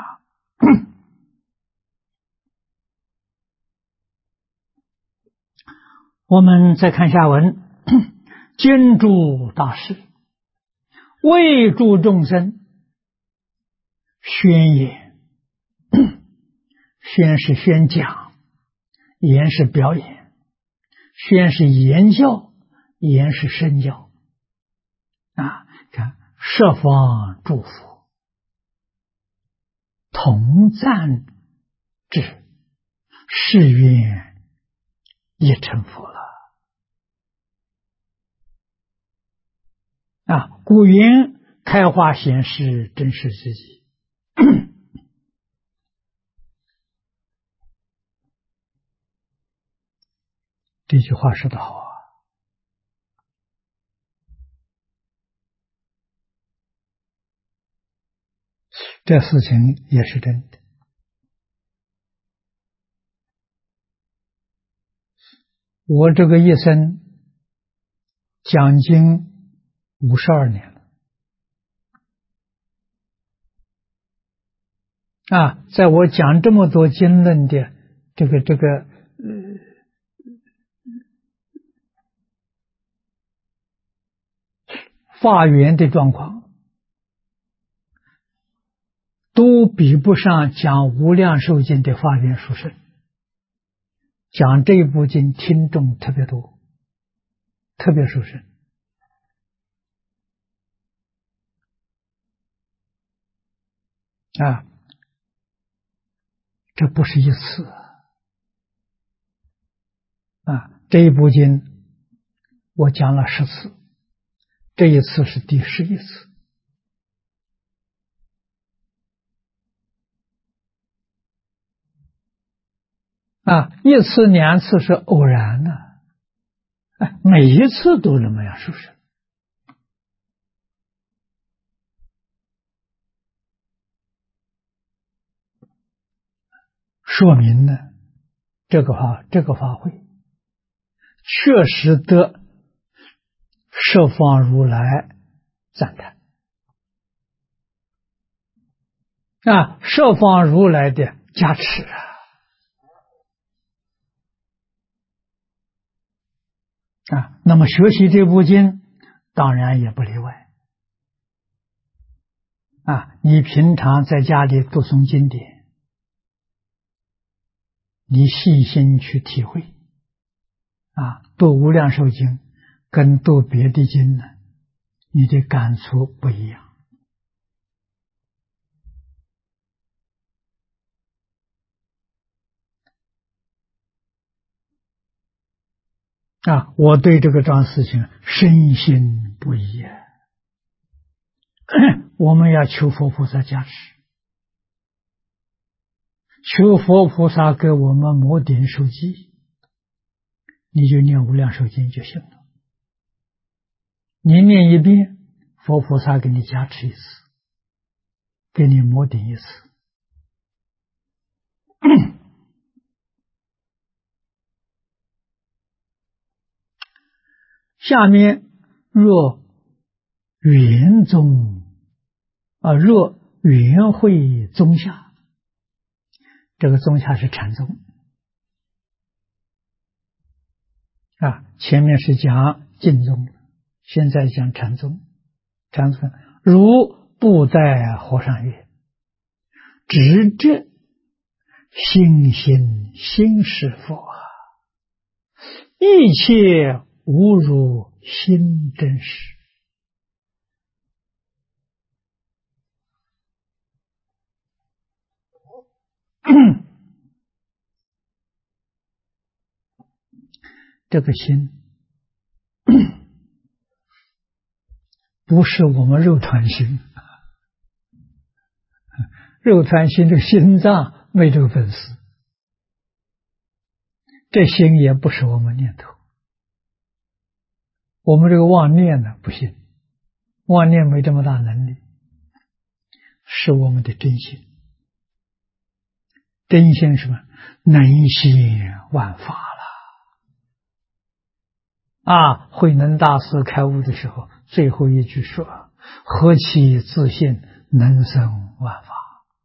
我们再看下文，经诸大事，为诸众生宣言。宣是宣讲，言是表演，宣是言教，言是身教看设方诸佛同赞之，誓愿也成佛了古云开化显示真实之际这句话说得好这事情也是真的。我这个一生讲经52年了在我讲这么多经论的这个法缘的状况，都比不上讲无量寿经的法缘殊胜。讲这部经听众特别多，特别殊胜这不是一次这一部经我讲了10次，这一次是第11次1次2次是偶然的每一次都那么样殊胜说明呢这个法会确实得十方如来赞叹十方如来的加持那么学习这部经当然也不例外你平常在家里读诵经典，你细心去体会读无量寿经跟读别的经呢，你的感触不一样我对这个桩事情深信不疑我们要求佛菩萨加持，求佛菩萨给我们摩顶受记，你就念无量寿经就行了。你念一遍，佛菩萨给你加持一次，给你摩顶一次下面若圆宗若圆会宗下，这个宗下是禅宗前面是讲净宗，现在讲禅宗。禅宗如不在和尚曰，直至心行心是佛一切无如心真实。这个心不是我们肉团心，肉团心这个心脏没这个本事，这心也不是我们念头。我们这个妄念呢不行，妄念没这么大能力，是我们的真心。真心什么？能现万法了慧能大师开悟的时候，最后一句说：何其自信，能生万法。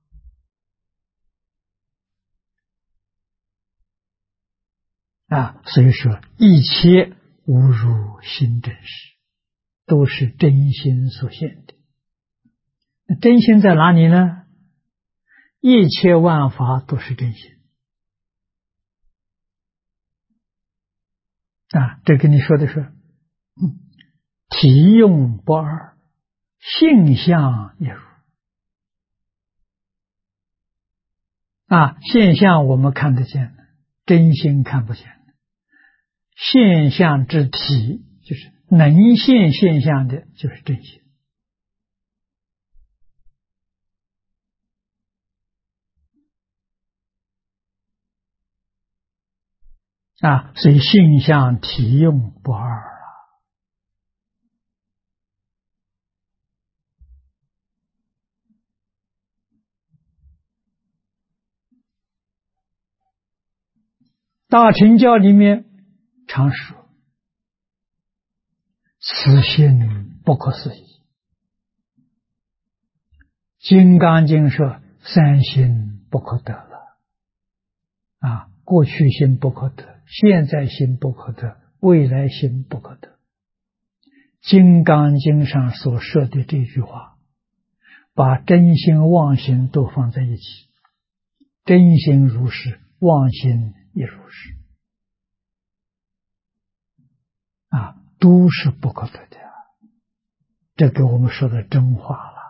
所以说一切无如心真实，都是真心所现的。真心在哪里呢？一切万法都是真心这跟你说的是体用不二，性相也如现象我们看得见的，真心看不见的。现象之体就是能现现象的，就是真心所以性相体用不二大乘教里面常说此心不可思议，金刚经说三心不可得了过去心不可得，现在心不可得，未来心不可得。金刚经上所说的这句话，把真心妄心都放在一起，真心如是，妄心也如是都是不可得的这给我们说的真话了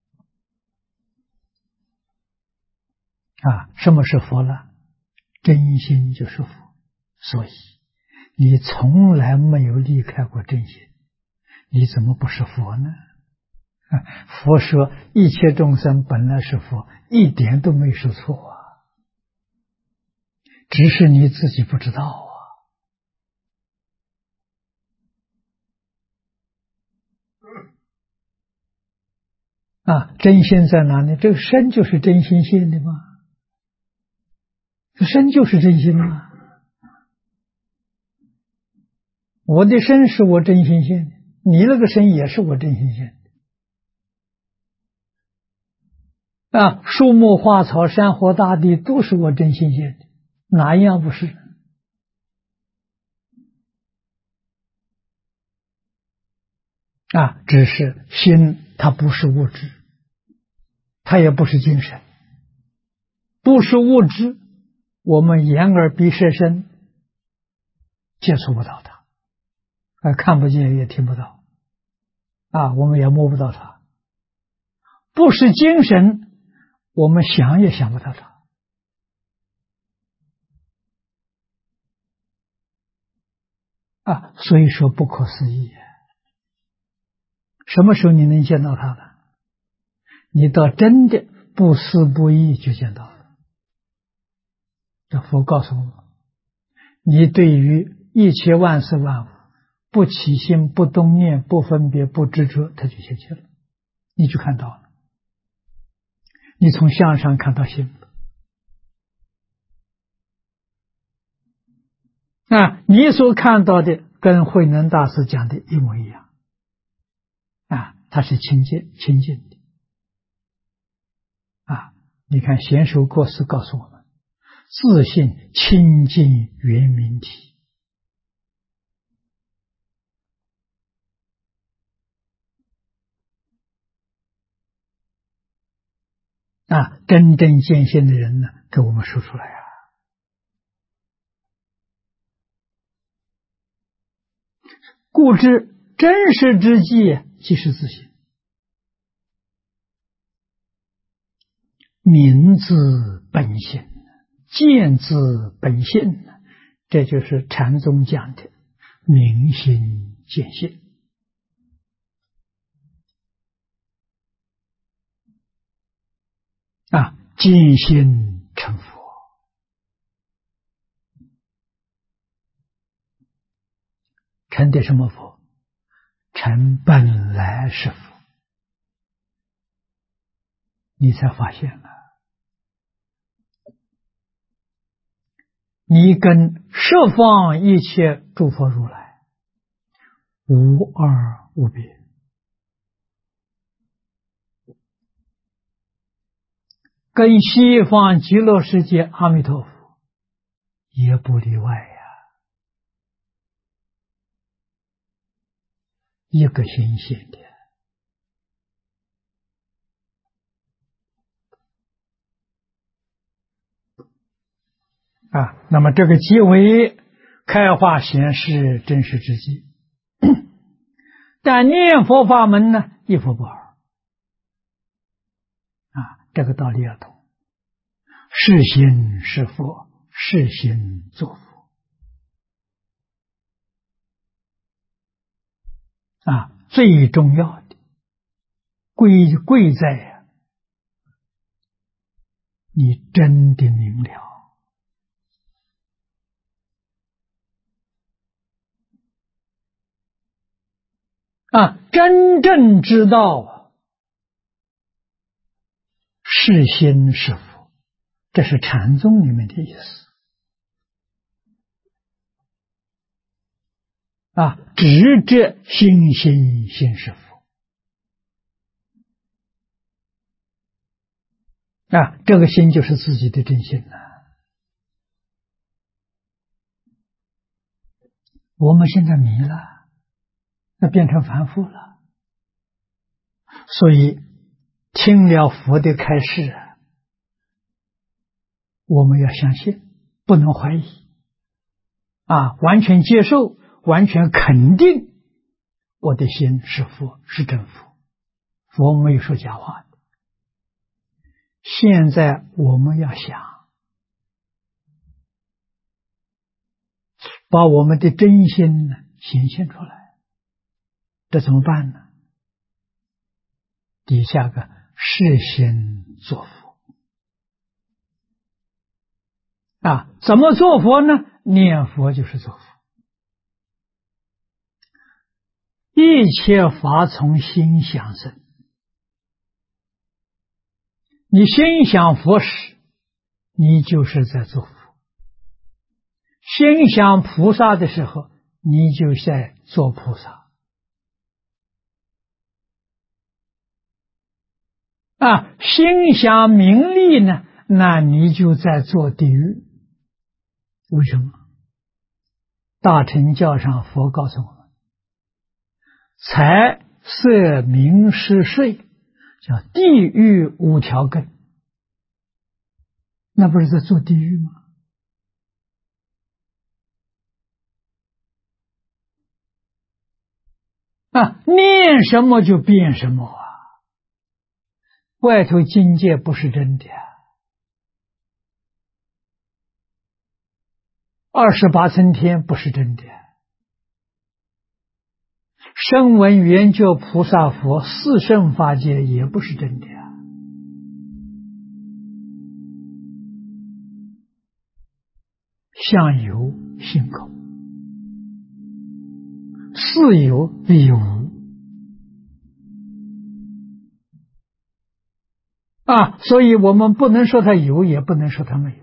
什么是佛呢？真心就是佛。所以你从来没有离开过真心，你怎么不是佛呢？佛说一切众生本来是佛，一点都没说错只是你自己不知道真心在哪里？这个身就是真心现的吗？这身就是真心吗？我的身是我真心现的你那个身也是我真心现的啊，树木花草山河大地都是我真心现的，哪一样不是？啊，只是心它不是物质，它也不是精神，不是物质，我们眼耳鼻舌身接触不到它，看不见也听不到，啊，我们也摸不到它。不是精神，我们想也想不到它。啊，所以说不可思议。什么时候你能见到它呢？你到真的不思不意就见到了。这佛告诉我们，你对于一切万事万物不起心、不动念、不分别、不执着，它就现前了，你就看到了。你从相上看到心啊，你所看到的跟慧能大师讲的一模一样啊，它是清净的啊。你看贤首过世告诉我们，自信清净圆明体啊，真正见性的人呢，给我们说出来啊。故知真实之际，即是自性。明自本性，见自本性，这就是禅宗讲的明心见性啊，见性成佛。成的什么佛？成本来是佛。你才发现了，你跟十方一切诸佛如来无二无别，跟西方极乐世界阿弥陀佛也不例外呀，一个心现的啊。那么这个即为开化显示真实之际。但念佛法门呢，一佛不二啊，这个道理要懂。是心是佛，是心作佛啊。最重要的贵在你真的明了啊，真正知道是心是佛，这是禅宗里面的意思啊，直着心是佛啊，这个心就是自己的真心了。我们现在迷了，那变成凡夫了，所以听了佛的开示我们要相信，不能怀疑啊，完全接受，完全肯定我的心是佛，是真佛，佛没有说假话的。现在我们要想把我们的真心呢显现出来，这怎么办呢？底下个是心作佛啊，怎么做佛呢？念佛就是做佛，一切法从心想生。你心想佛时，你就是在做佛；心想菩萨的时候，你就在做菩萨。 心想名利呢，那你就在做地狱。为什么？大乘教上佛告诉我们，财色名食睡叫地狱五条根，那不是在做地狱吗？念什么就变什么啊！外头境界不是真的，28层天不是真的，声闻缘觉菩萨佛四圣法界也不是真的相由心口，似有非无所以我们不能说它有，也不能说它没有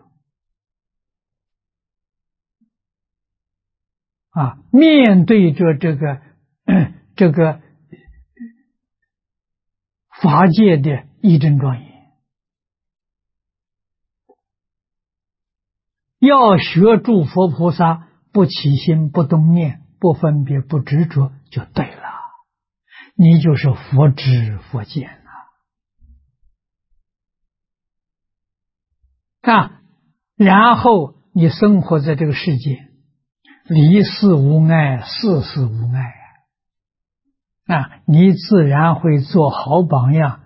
面对着这个法界的义正庄严，要学诸佛菩萨不起心不动念不分别不执着就对了，你就是佛知佛见然后你生活在这个世界，离世无碍，事事无碍你自然会做好榜样，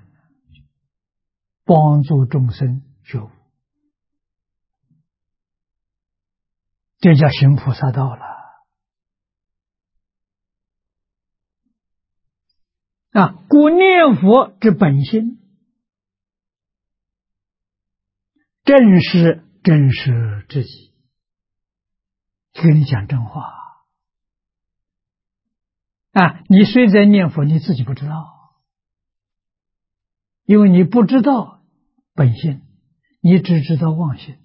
帮助众生觉悟，这叫行菩萨道了故念佛之本心，正是真实自己，跟你讲真话你虽在念佛，你自己不知道，因为你不知道本性，你只知道妄心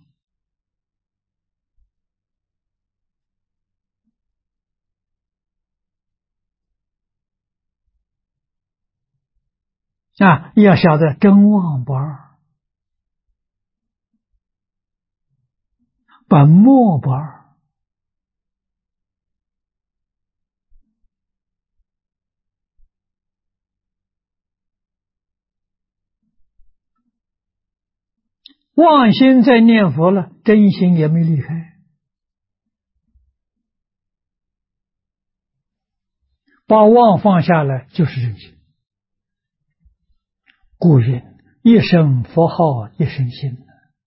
要晓得真妄不二，本末不二妄心在念佛了，真心也没离开，把妄放下来就是真心。故云一声佛号一声心，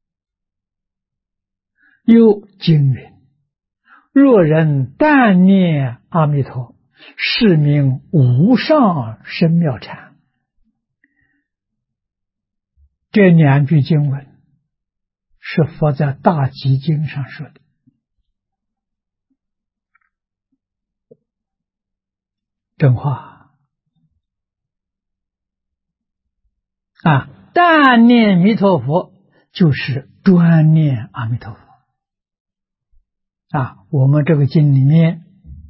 又经云若人但念阿弥陀，是名无上深妙禅。这两句经文是佛在大集经上说的，真话但念弥陀佛就是专念阿弥陀佛我们这个经里面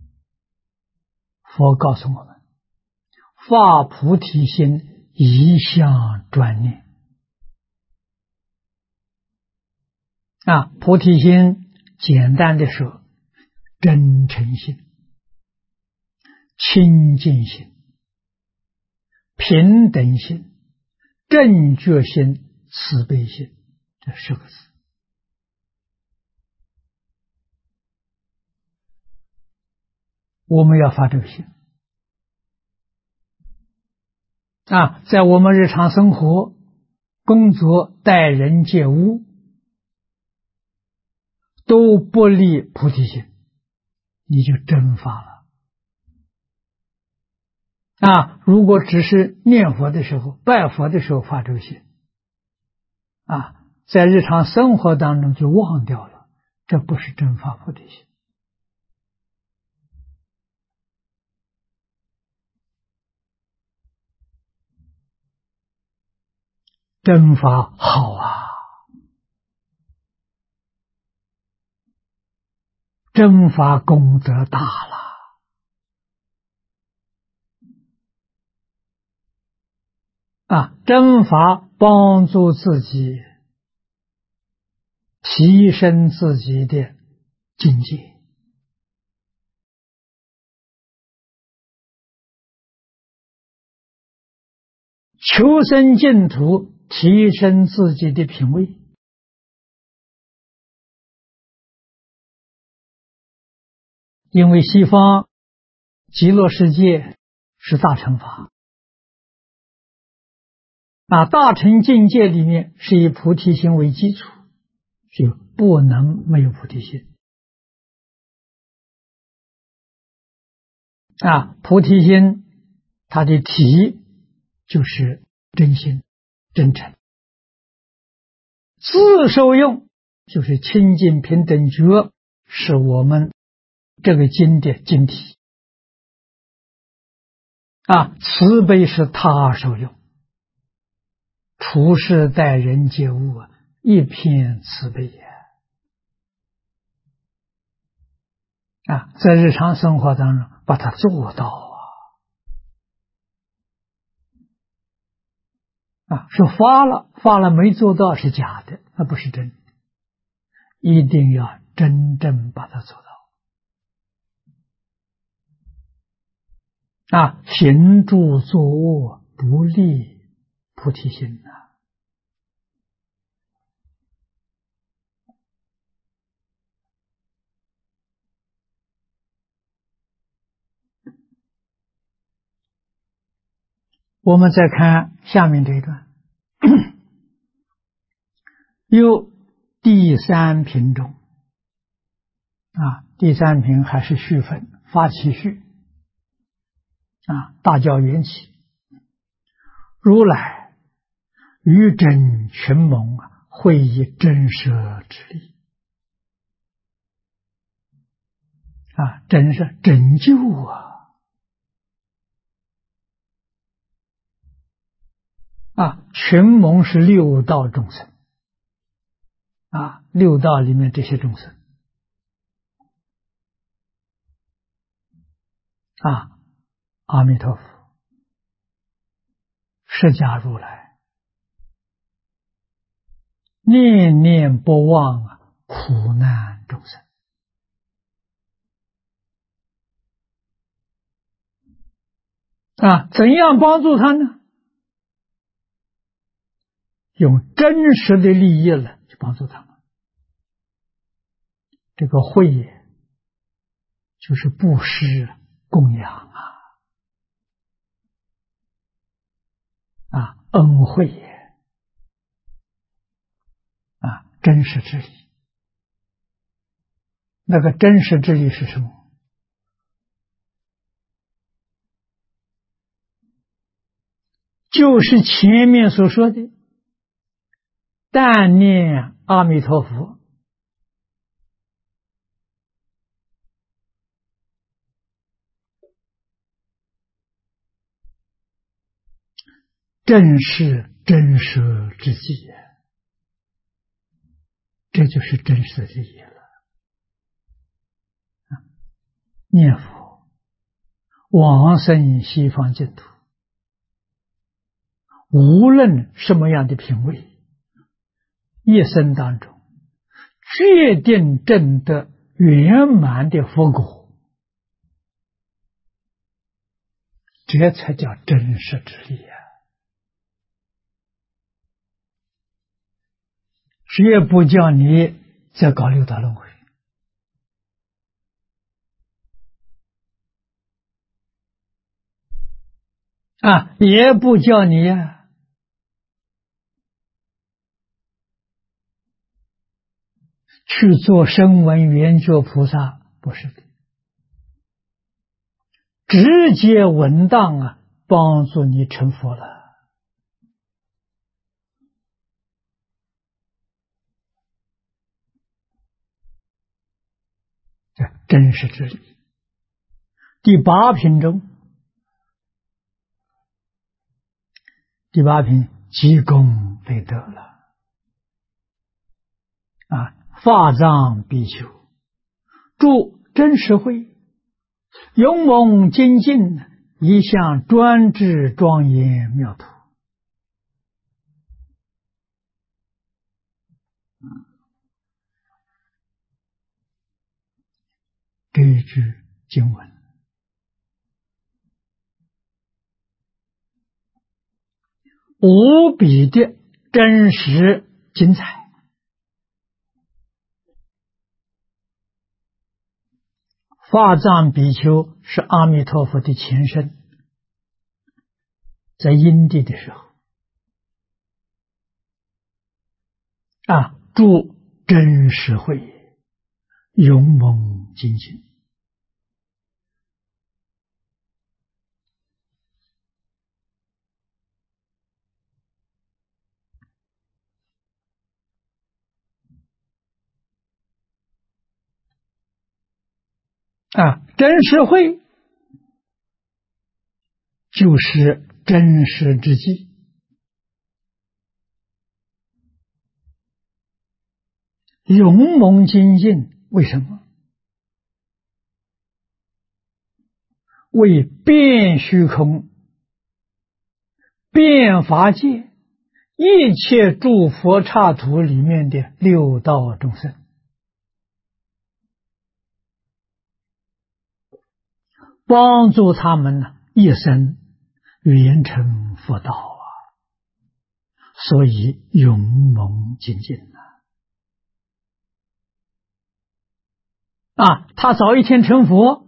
佛告诉我们，发菩提心一向专念菩提心简单的说，真诚心、清净心、平等心、正觉心、慈悲心，这10个字。我们要发这个心在我们日常生活、工作、待人接物都不离菩提心，你就真发了如果只是念佛的时候、拜佛的时候发这个心在日常生活当中就忘掉了，这不是真发菩提心。真法好真法功德大了真法帮助自己提升自己的境界，求生净土，提升自己的品位。因为西方极乐世界是大乘法，大乘境界里面是以菩提心为基础，就不能没有菩提心。菩提心它的体就是真心、真诚。自受用就是清净平等觉，是我们这个经的经体。慈悲是他受用，处事待人接物一片慈悲也。在日常生活当中把它做到说发了没做到是假的，那不是真的，一定要真正把它做到。行住坐卧不离菩提心我们再看下面这一段，又第三品中第三品还是序分，发起序大教缘起，如来于真群蒙会以真舍之力真是拯救群蒙是六道众生六道里面这些众生阿弥陀佛、释迦如来念念不忘苦难众生怎样帮助他呢？用真实的利益了去帮助他们。这个惠也就是布施供养恩惠也真实之力。那个真实之力是什么？就是前面所说的但念阿弥陀佛，正是真实之际，这就是真实的利益了。念佛往生西方净土，无论什么样的品位，一生当中决定证得圆满的佛果，这才叫真实之力谁也不叫你再搞六道轮回也不叫你去做声闻缘觉菩萨，不是的，直接稳当帮助你成佛了。这真实之理。第八品中，第八品积功累德了法藏比丘住真实会，勇猛精进，一向专制庄严妙土这一句经文无比的真实精彩。法藏比丘是阿弥陀佛的前身，在因地的时候住真实会，勇猛精进。真实会就是真实之际，勇猛精进。为什么？为遍虚空、遍法界一切诸佛刹土里面的六道众生，帮助他们一生圆成佛道所以勇猛精进他早一天成佛，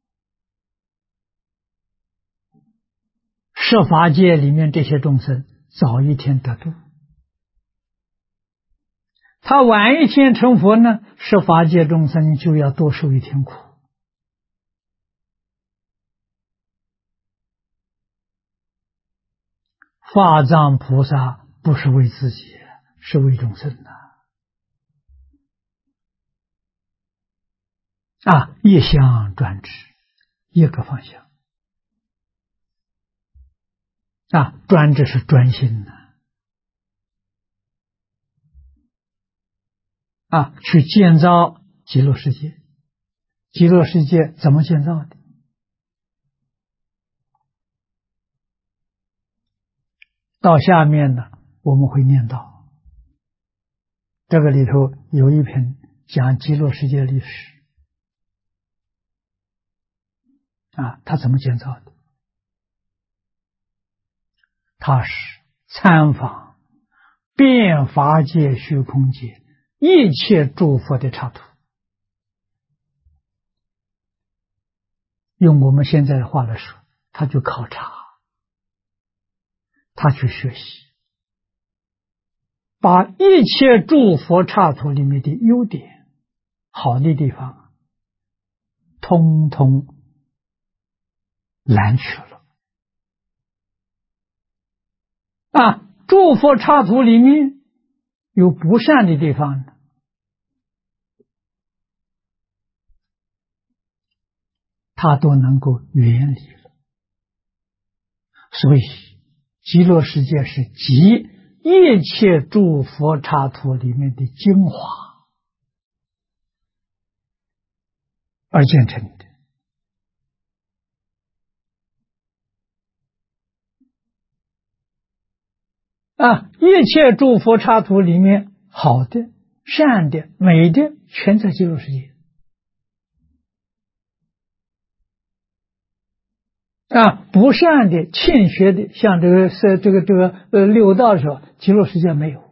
设法界里面这些众生早一天得度；他晚一天成佛呢，设法界众生就要多受一天苦。法藏菩萨不是为自己，是为众生一向专制，一个方向专制是专心去建造极乐世界。极乐世界怎么建造的？到下面呢，我们会念到这个里头有一篇讲极乐世界历史它怎么建造的？它是参访遍法界虚空界一切诸佛的刹土，用我们现在的话来说，他去考察，他去学习，把一切诸佛刹土里面的优点、好的地方通通揽取了诸佛刹土里面有不善的地方呢，他都能够远离了。所以极乐世界是集一切诸佛刹土里面的精华而建成的一切诸佛刹土里面好的、善的、美的全在极乐世界不善的、欠缺的，像这个六道的时候，极乐世界没有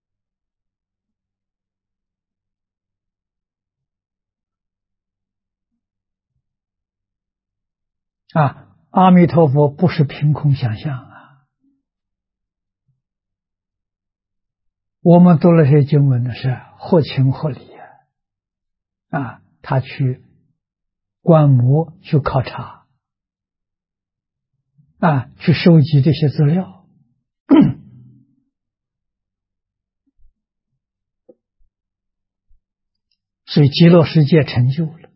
阿弥陀佛不是凭空想象我们读了些经文的是合情合理他去观摩、去考察去收集这些资料所以极乐世界成就了，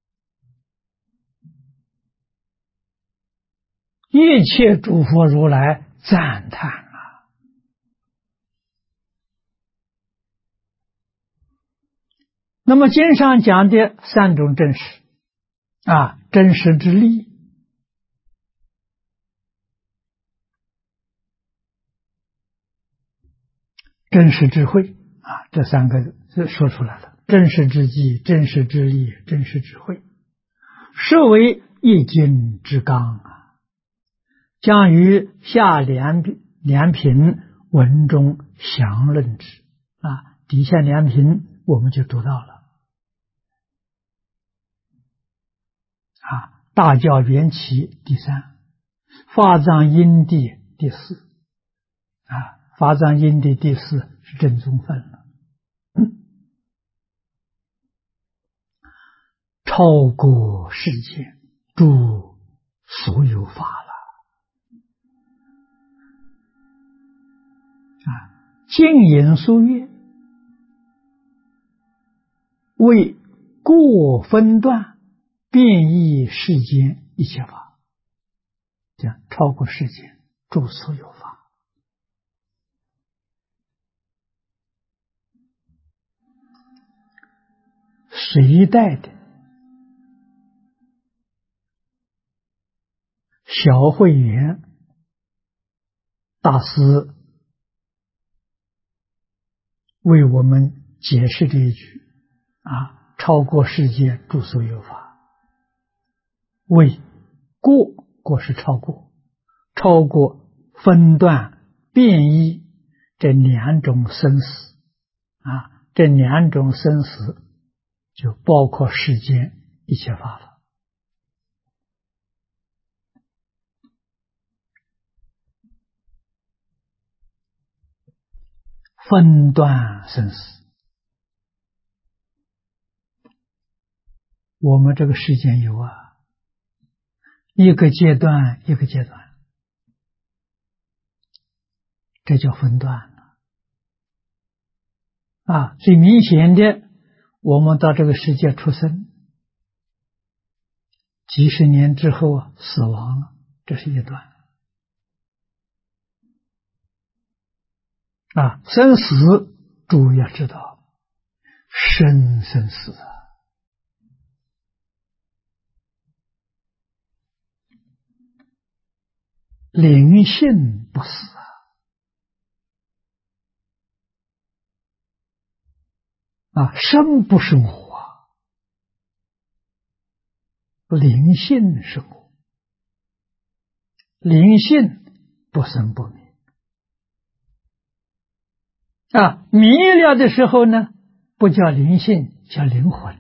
一切诸佛如来赞叹那么经上讲的三种真实真实之力，真实智慧这三个字说出来了：真实之际，真实之理，真实之慧，是为易经之纲啊！将于下两品文中详论之啊。底下两品我们就读到了啊。大教缘起第三，法藏因地第四啊。法藏因地第四是正宗分了。超过世间诸所有法了净言书曰：为过分段变异世间一切法，这样超过世间诸所有法。隋代的小慧园大师为我们解释这一句超过世界诸所有法，为过是超过分段变异这两种生死这两种生死就包括世间一切法了。分段生死，我们这个世间有一个阶段一个阶段，这叫分段最明显的，我们到这个世界出生，几十年之后死亡了，这是一段生死诸位要知道，生生死灵性不死生不生活灵性生活，灵性不生不灭迷了的时候呢，不叫灵性，叫灵魂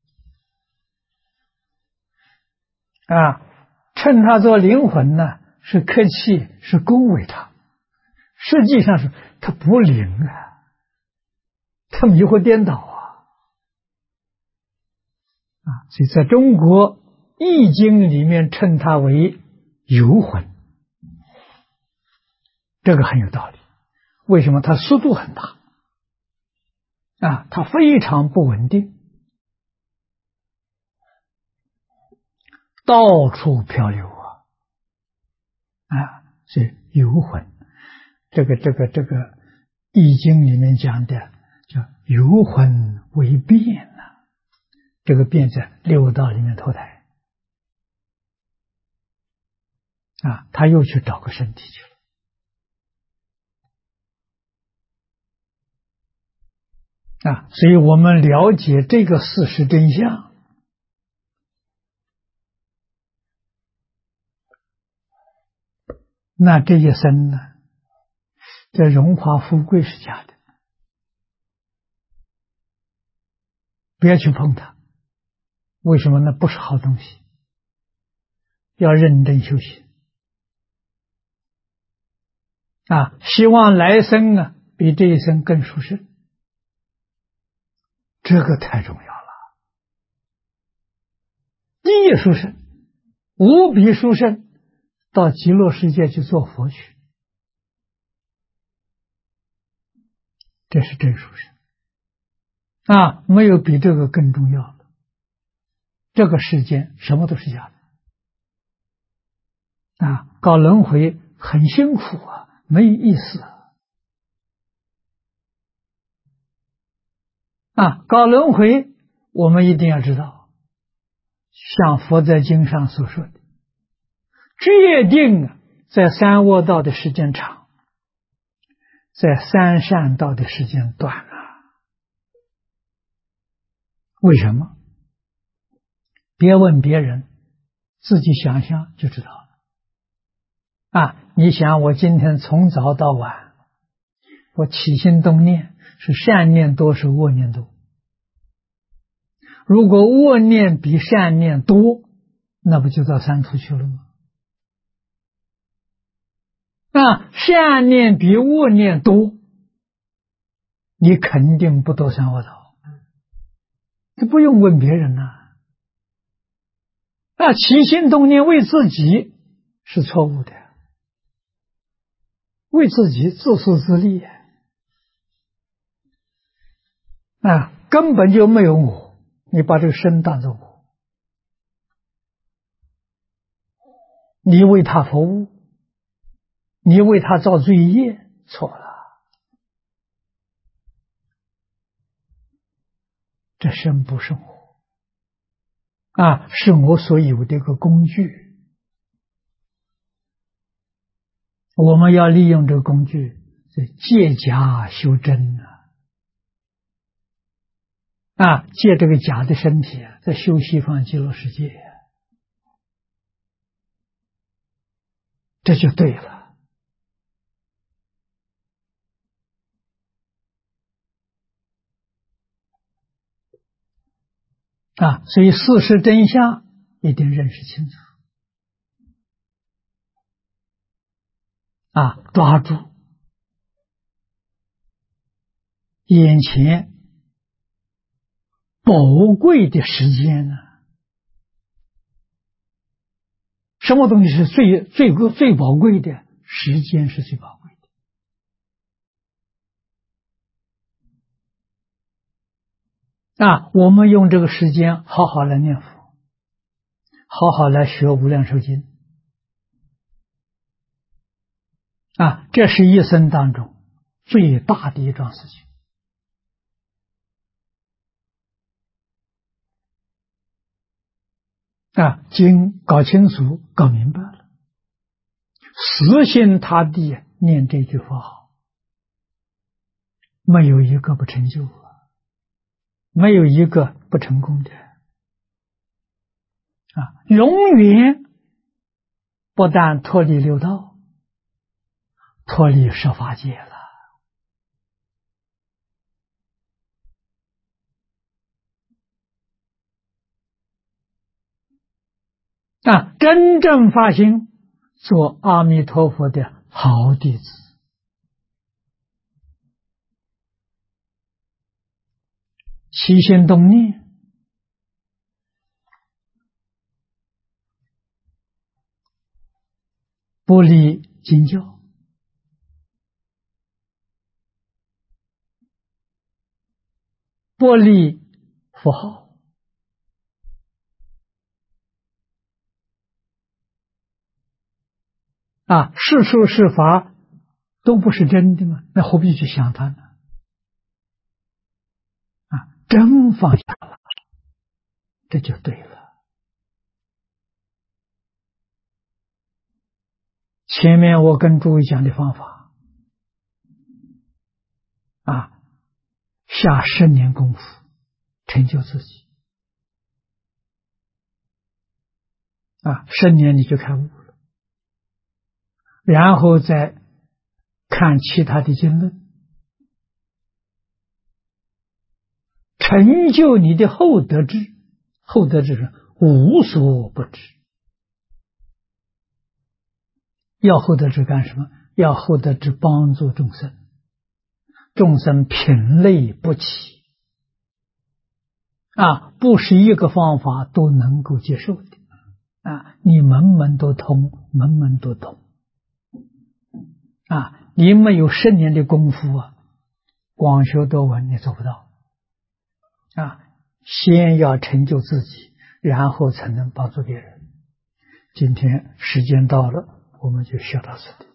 称它做灵魂呢，是客气，是恭维它，实际上是它不灵它迷惑颠倒所以在中国易经里面称它为游魂，这个很有道理。为什么？它速度很大它非常不稳定，到处漂流所以游魂，这个易经里面讲的叫游魂为变这个变在六道里面投胎他又去找个身体去了所以我们了解这个事实真相，那这一生呢，这荣华富贵是假的，不要去碰它。为什么呢？不是好东西，要认真修行希望来生比这一生更殊胜，这个太重要了。第一殊胜，无比殊胜，到极乐世界去做佛去，这是真殊胜没有比这个更重要的。这个世间什么都是假的搞轮回很辛苦没意思搞轮回我们一定要知道，像佛在经上所说的，决定在三恶道的时间长，在三善道的时间短为什么？别问别人，自己想想就知道了。你想我今天从早到晚，我起心动念是善念多是恶念多？如果恶念比善念多，那不就到三途去了吗？善念比恶念多，你肯定不堕三恶道，这不用问别人呐。起心动念为自己是错误的，为自己自私自利根本就没有我，你把这个身当作我，你为他服务，你为他造罪业，错了。这身不是我是我所有的一个工具，我们要利用这个工具借假修真借这个假的身体在修西方极乐世界，这就对了。所以事实真相一定认识清楚抓住眼前宝贵的时间什么东西是最宝贵的？时间是最宝贵的我们用这个时间好好来念佛，好好来学无量寿经这是一生当中最大的一桩事情经搞清楚搞明白了，死心塌地念这句佛号，没有一个不成就没有一个不成功的永远不但脱离六道，脱离十法界了真正发心做阿弥陀佛的好弟子，起心动念不离经教，不离佛号，是说是法都不是真的嘛，那何必去想它呢？真放下了，这就对了。前面我跟诸位讲的方法下10年功夫成就自己10年你就开悟了，然后再看其他的经论，成就你的后得智。后得智是无所不知。要后得智干什么？要后得智帮助众生，众生品类不齐不是一个方法都能够接受的你门门都通，门门都通你没有10年的功夫广修多闻你做不到先要成就自己，然后才能帮助别人。今天时间到了，我们就学到此地。